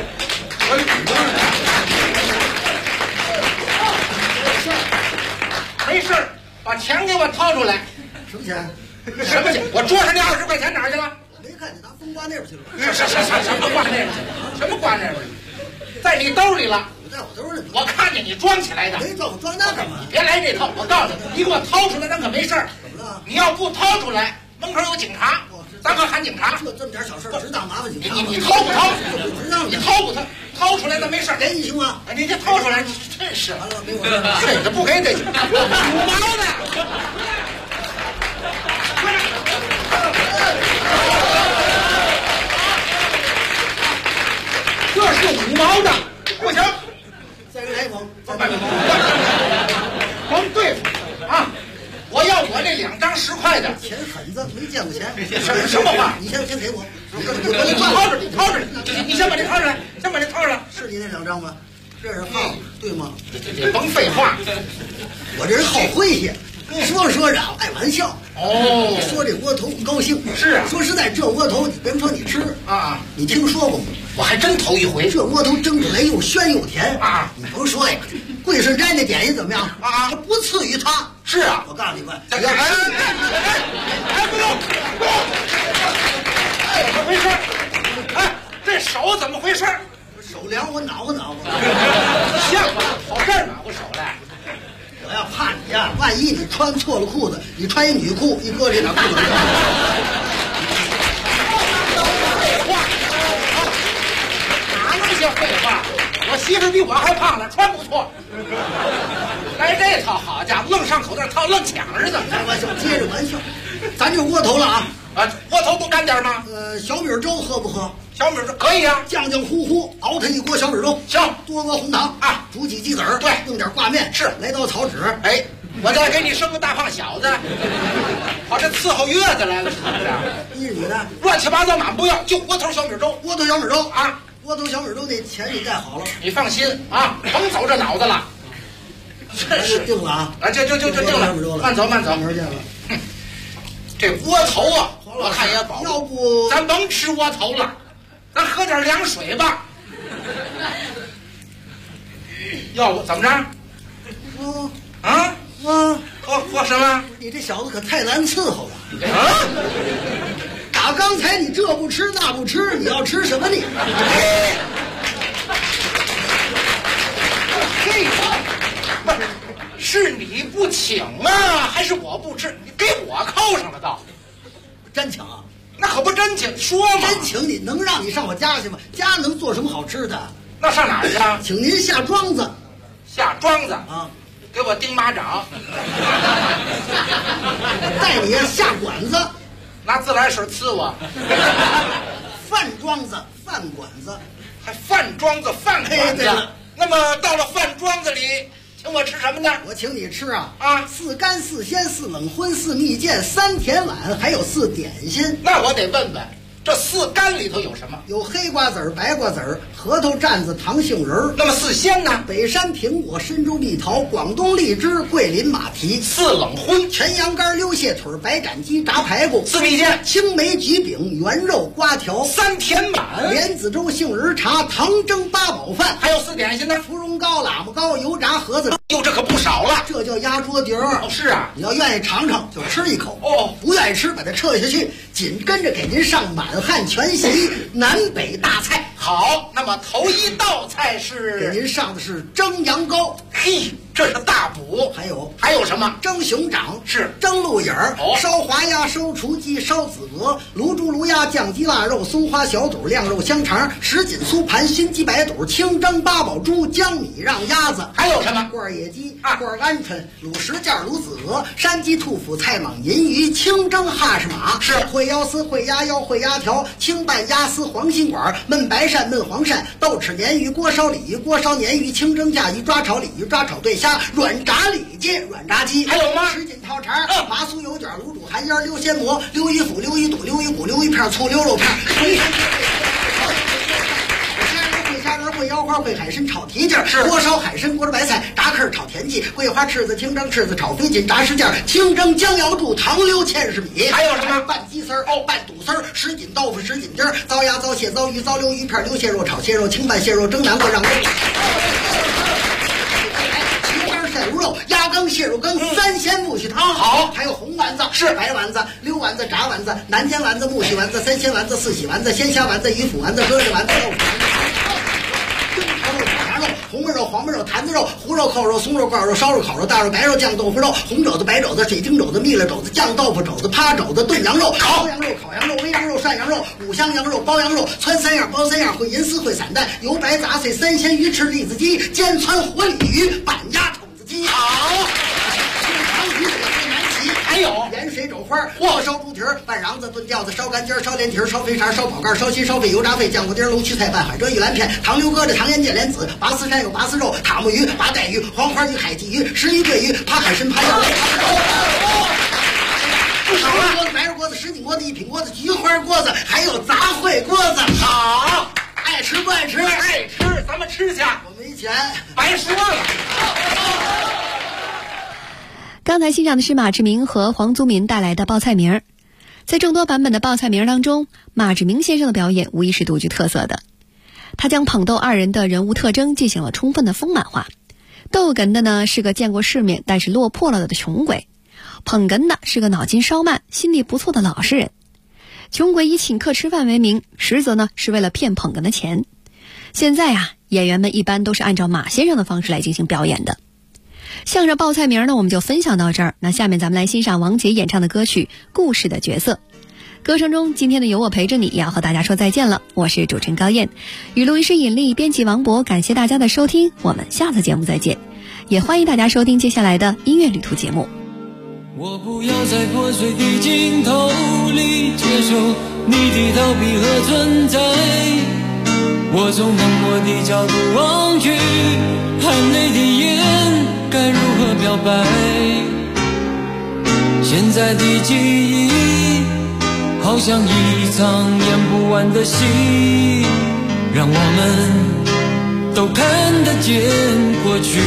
没事儿，把钱给我掏出来。 什么钱？ 什么钱？我桌上那20块钱哪儿去了？ 没看你拿风刮那边去了。 什么刮那边去？什么刮那边去？在你兜里了。 在我兜里。 我看见你装起来的。 没装，我装那干嘛？ 你别来这套，我告诉你，你给我掏出来，那可没事儿。 怎么了？ 你要不掏出来，门口有警察，咱可喊警察。 这么点小事，只当麻烦警察。 你掏不掏？ 只当你掏不掏？掏出来那没事儿， 给你行吗？ 哎，你这掏出来，真是完了，没我这不给这5毛的。这是5毛的，不行， 再给来一封， 光对付啊！我要我这2张10块的。 钱狠子，没见过钱。 什么话？ 你先给我。 你掏着，你掏着，你先把这掏出来，先把这掏出来。 是你那2张吗？这是号，对吗？ 你甭废话， 我这人好诙谐，说嚷，爱玩笑。 哦， 说这窝头高兴。 是啊， 说实在，这窝头你别说你吃啊， 你听说过吗？ 我还真头一回。 这窝头蒸出来又鲜又甜啊！ 你甭说呀，桂顺斋那点心怎么样啊？ 它不次于它。 是啊， 我告诉你们， 哎，不动！哎，怎么回事？哎，这手怎么回事？ 手凉，我挠和。 像话，跑这儿挠和手来。 我要怕你呀，万一你穿错了裤子，你穿一女裤，一搁里哪裤子？ 哪那么些废话？我媳妇比我还胖呢，穿不错。来这套，好家伙，愣上口袋套，愣抢是怎么着？ 开玩笑，接着玩笑，咱就窝头了啊！ 窝头不干点吗？ 小米粥喝不喝？ 小米粥可以啊， 酱糊熬它一锅小米粥， 行， 多搁红糖啊， 煮几鸡子儿， 对， 弄点挂面， 是， 来刀草纸， 哎，我再给你生个大胖小子，好这伺候月子来了是不是？ 依着你呢， 乱七八糟满不要，就窝头小米粥， 窝头小米粥啊， 窝头小米粥那钱你带好了， 你放心啊，甭走这脑子了。 这是定了啊！ 啊，就定了，慢走， 明儿见了。 这窝头啊，我看也饱。 要不咱甭吃窝头了，咱喝点凉水吧。要不怎么着？喝什么？ 你这小子可太难伺候了啊！打刚才你这不吃那不吃，你要吃什么你？ 嘿。不是你不请啊，还是我不吃？你给我扣上了倒， 真请啊？ 那可不真请，说嘛？ 真请你能让你上我家去吗？家能做什么好吃的？ 那上哪儿去啊？ 请您下庄子。 下庄子啊？ 给我钉马掌。 带你下馆子， 拿自来水呲我。 饭庄子、饭馆子， 还饭庄子、饭馆子。那么到了饭庄子里，请我吃什么呢？ 我请你吃啊 ，4 干4鲜4冷荤4蜜饯3甜碗，还有4点心。 那我得问问，这4干里头有什么？ 有黑瓜子儿、白瓜子儿、核桃蘸子、糖杏仁儿。 那么4鲜呢？ 北山苹果、深州蜜桃、广东荔枝、桂林马蹄。 4冷荤， 全羊肝、溜蟹腿、白斩鸡、炸排骨。 4蜜饯， 青梅橘饼、圆肉瓜条。 3甜碗， 莲子粥、杏仁茶、糖蒸八宝饭。 还有4点心呢？ 芙蓉松糕、喇嘛糕、油炸盒子， 哟，这可不少了。 这叫压桌底儿。 是啊， 你要愿意尝尝就吃一口， 不愿意吃把它撤下去。紧跟着给您上满汉全席南北大菜。 好，那么头一道菜是给您上的是蒸羊羔， 嘿，这是大补。还有什么？ 蒸熊掌， 是蒸鹿眼儿，烧滑鸭，烧雏鸡，烧子鹅，卤猪卤鸭，酱鸡腊肉，松花小肚，晾肉香肠，什锦酥盘，熏鸡白肚，清蒸八宝猪，江米让鸭子。 还有什么？ 罐野鸡，罐鹌鹑，卤什件，卤子鹅，山鸡兔脯，菜蟒银鱼，清蒸哈士马， 是烩腰丝，烩鸭腰，烩鸭条，清拌鸭丝，黄心管，焖白鳝，焖黄鳝，豆豉鲶鱼，锅烧鲤鱼，锅烧鲶鱼，清蒸架鱼，抓炒鲤鱼，抓炒对虾，软炸里脊，软炸鸡。 还有吗？ 什锦套肠，麻酥油卷，卤煮寒烟，溜鲜蘑，溜鱼腐，溜鱼肚，溜鱼骨，溜鱼片，醋溜肉片。虾仁烩腰花烩海参炒蹄筋，锅烧海参锅着白菜，炸客炒田鸡，桂花翅子清蒸翅子炒飞禽，炸什件，清蒸江瑶柱，糖溜芡实米。 还有什么？ 拌鸡丝儿，拌肚丝儿，什锦豆腐，什锦丁儿，糟鸭糟蟹糟鱼糟溜鱼片，溜蟹肉炒蟹肉，清拌蟹肉，蒸南瓜让肉。晒无肉，鸭羹、蟹肉羹，三鲜木须汤。好，还有红丸子，是白丸子、溜丸子、炸丸子、南煎丸子、木须丸子、三鲜丸子、四喜丸子、鲜虾丸子、鱼腐丸子、鸽子丸子、豆腐丸子。红焖肉、黄焖肉、坛子肉、糊肉、扣肉、松肉、罐肉、烧肉、烤肉、大肉、白肉、酱豆腐肉、红肘子、白肘子、水晶肘子、蜜了肘子、酱豆腐肘子、趴肘子、炖羊肉、烤羊肉、烤羊肉、煨羊肉、涮羊肉、五香羊肉、包羊肉、汆三样、包三样、烩银丝、烩散蛋、油白杂碎、三鲜鱼翅、栗子鸡、煎汆活鲤鱼、板鸭筒子鸡。好，长鱼水烩南旗，还有盐水肘花、锅烧猪蹄儿、拌瓤子、炖吊子、烧干尖、烧连蹄儿、烧肥肠、烧宝盖、烧心、烧肺、油炸肺、酱骨丁、龙须菜、拌海蜇、玉兰片、糖溜疙瘩、糖腌芥莲子、拔丝山有拔丝肉、塔木鱼、拔带鱼、黄花鱼、海鲫鱼、石鱼、桂鱼、扒海参、扒药。好了，锅子、白肉锅子、什锦锅子、一品锅子、菊花锅子，还有杂烩锅子。好，爱吃不爱吃？ 爱吃，咱们吃去。 我没钱， 白说了。 刚才欣赏的是马志明和黄宗民带来的报菜名儿。在众多版本的报菜名儿当中，马志明先生的表演无疑是独具特色的。他将捧逗二人的人物特征进行了充分的丰满化。逗哏的呢是个见过世面但是落魄了的穷鬼，捧哏的是个脑筋稍慢心地不错的老实人。穷鬼以请客吃饭为名，实则呢是为了骗捧哏的钱。现在啊，演员们一般都是按照马先生的方式来进行表演的。相声报菜名呢，我们就分享到这儿。那下面咱们来欣赏王杰演唱的歌曲《故事的角色》。歌声中，今天的有我陪着你也要和大家说再见了。我是主持人高燕，与录音师尹丽，编辑王博，感谢大家的收听，我们下次节目再见。也欢迎大家收听接下来的音乐旅途节目。 我不要在破碎的镜头里接受你的逃避和存在，我从冷漠的角度望去，含泪的眼该如何表白？现在的记忆好像一场演不完的戏，让我们都看得见过去。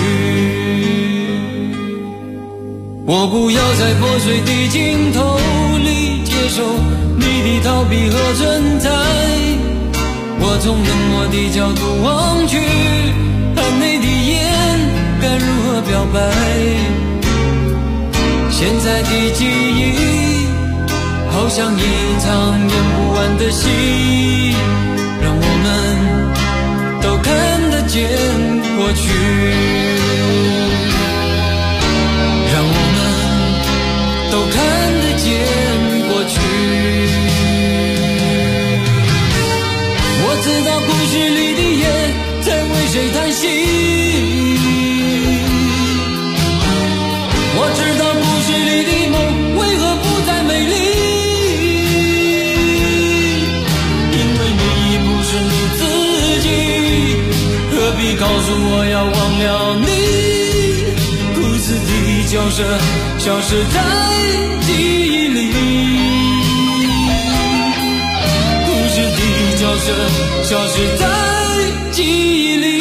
我不要在破碎的镜头里接受你的逃避和存在，我从冷漠的角度望去，含泪的眼该如何表白？现在的记忆好像一场演不完的戏，让我们都看得见过去，让我们都看得见过去。我知道故事里的夜在为谁叹息，我知道故事里的梦为何不再美丽，因为你已不是你自己，何必告诉我要忘了你？故事的角色消失在记忆里，故事的角色消失在记忆里。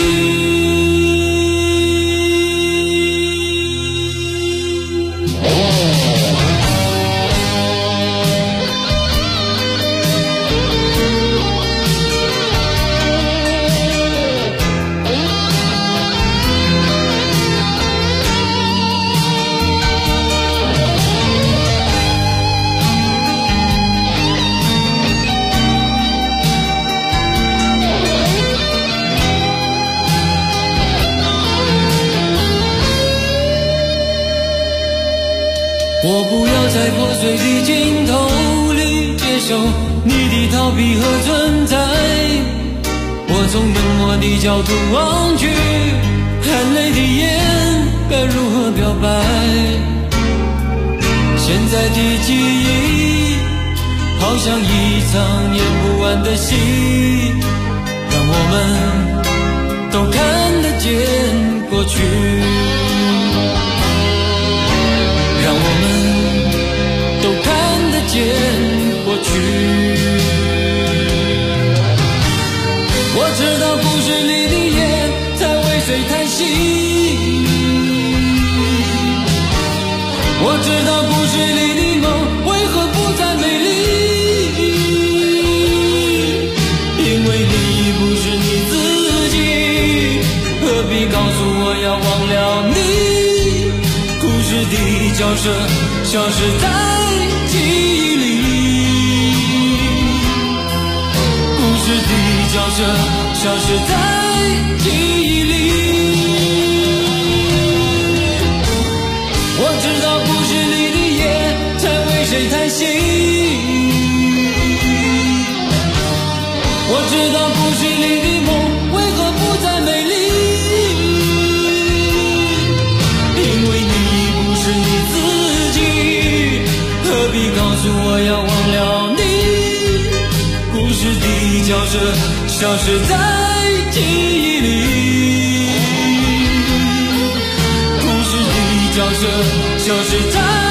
我不要在破碎的镜头里接受你的逃避和存在，我从冷漠的角度望去，含泪的眼该如何表白？现在的记忆好像一场演不完的戏，让我们都看得见过去，让我们都看得见过去。我知道故事里的夜在为谁叹息，我知道故事里的梦为何不再美丽，因为你已不是你自己，何必告诉我要忘了你？故事的角色消失在记忆里，故事的角色消失在记忆里。我知道故事里的夜在为谁叹息，我知道故事里的梦为何不再美丽，因为你已不是你自己，何必告诉我要忘了你？故事的角色消失在记忆里，故事的角色消失在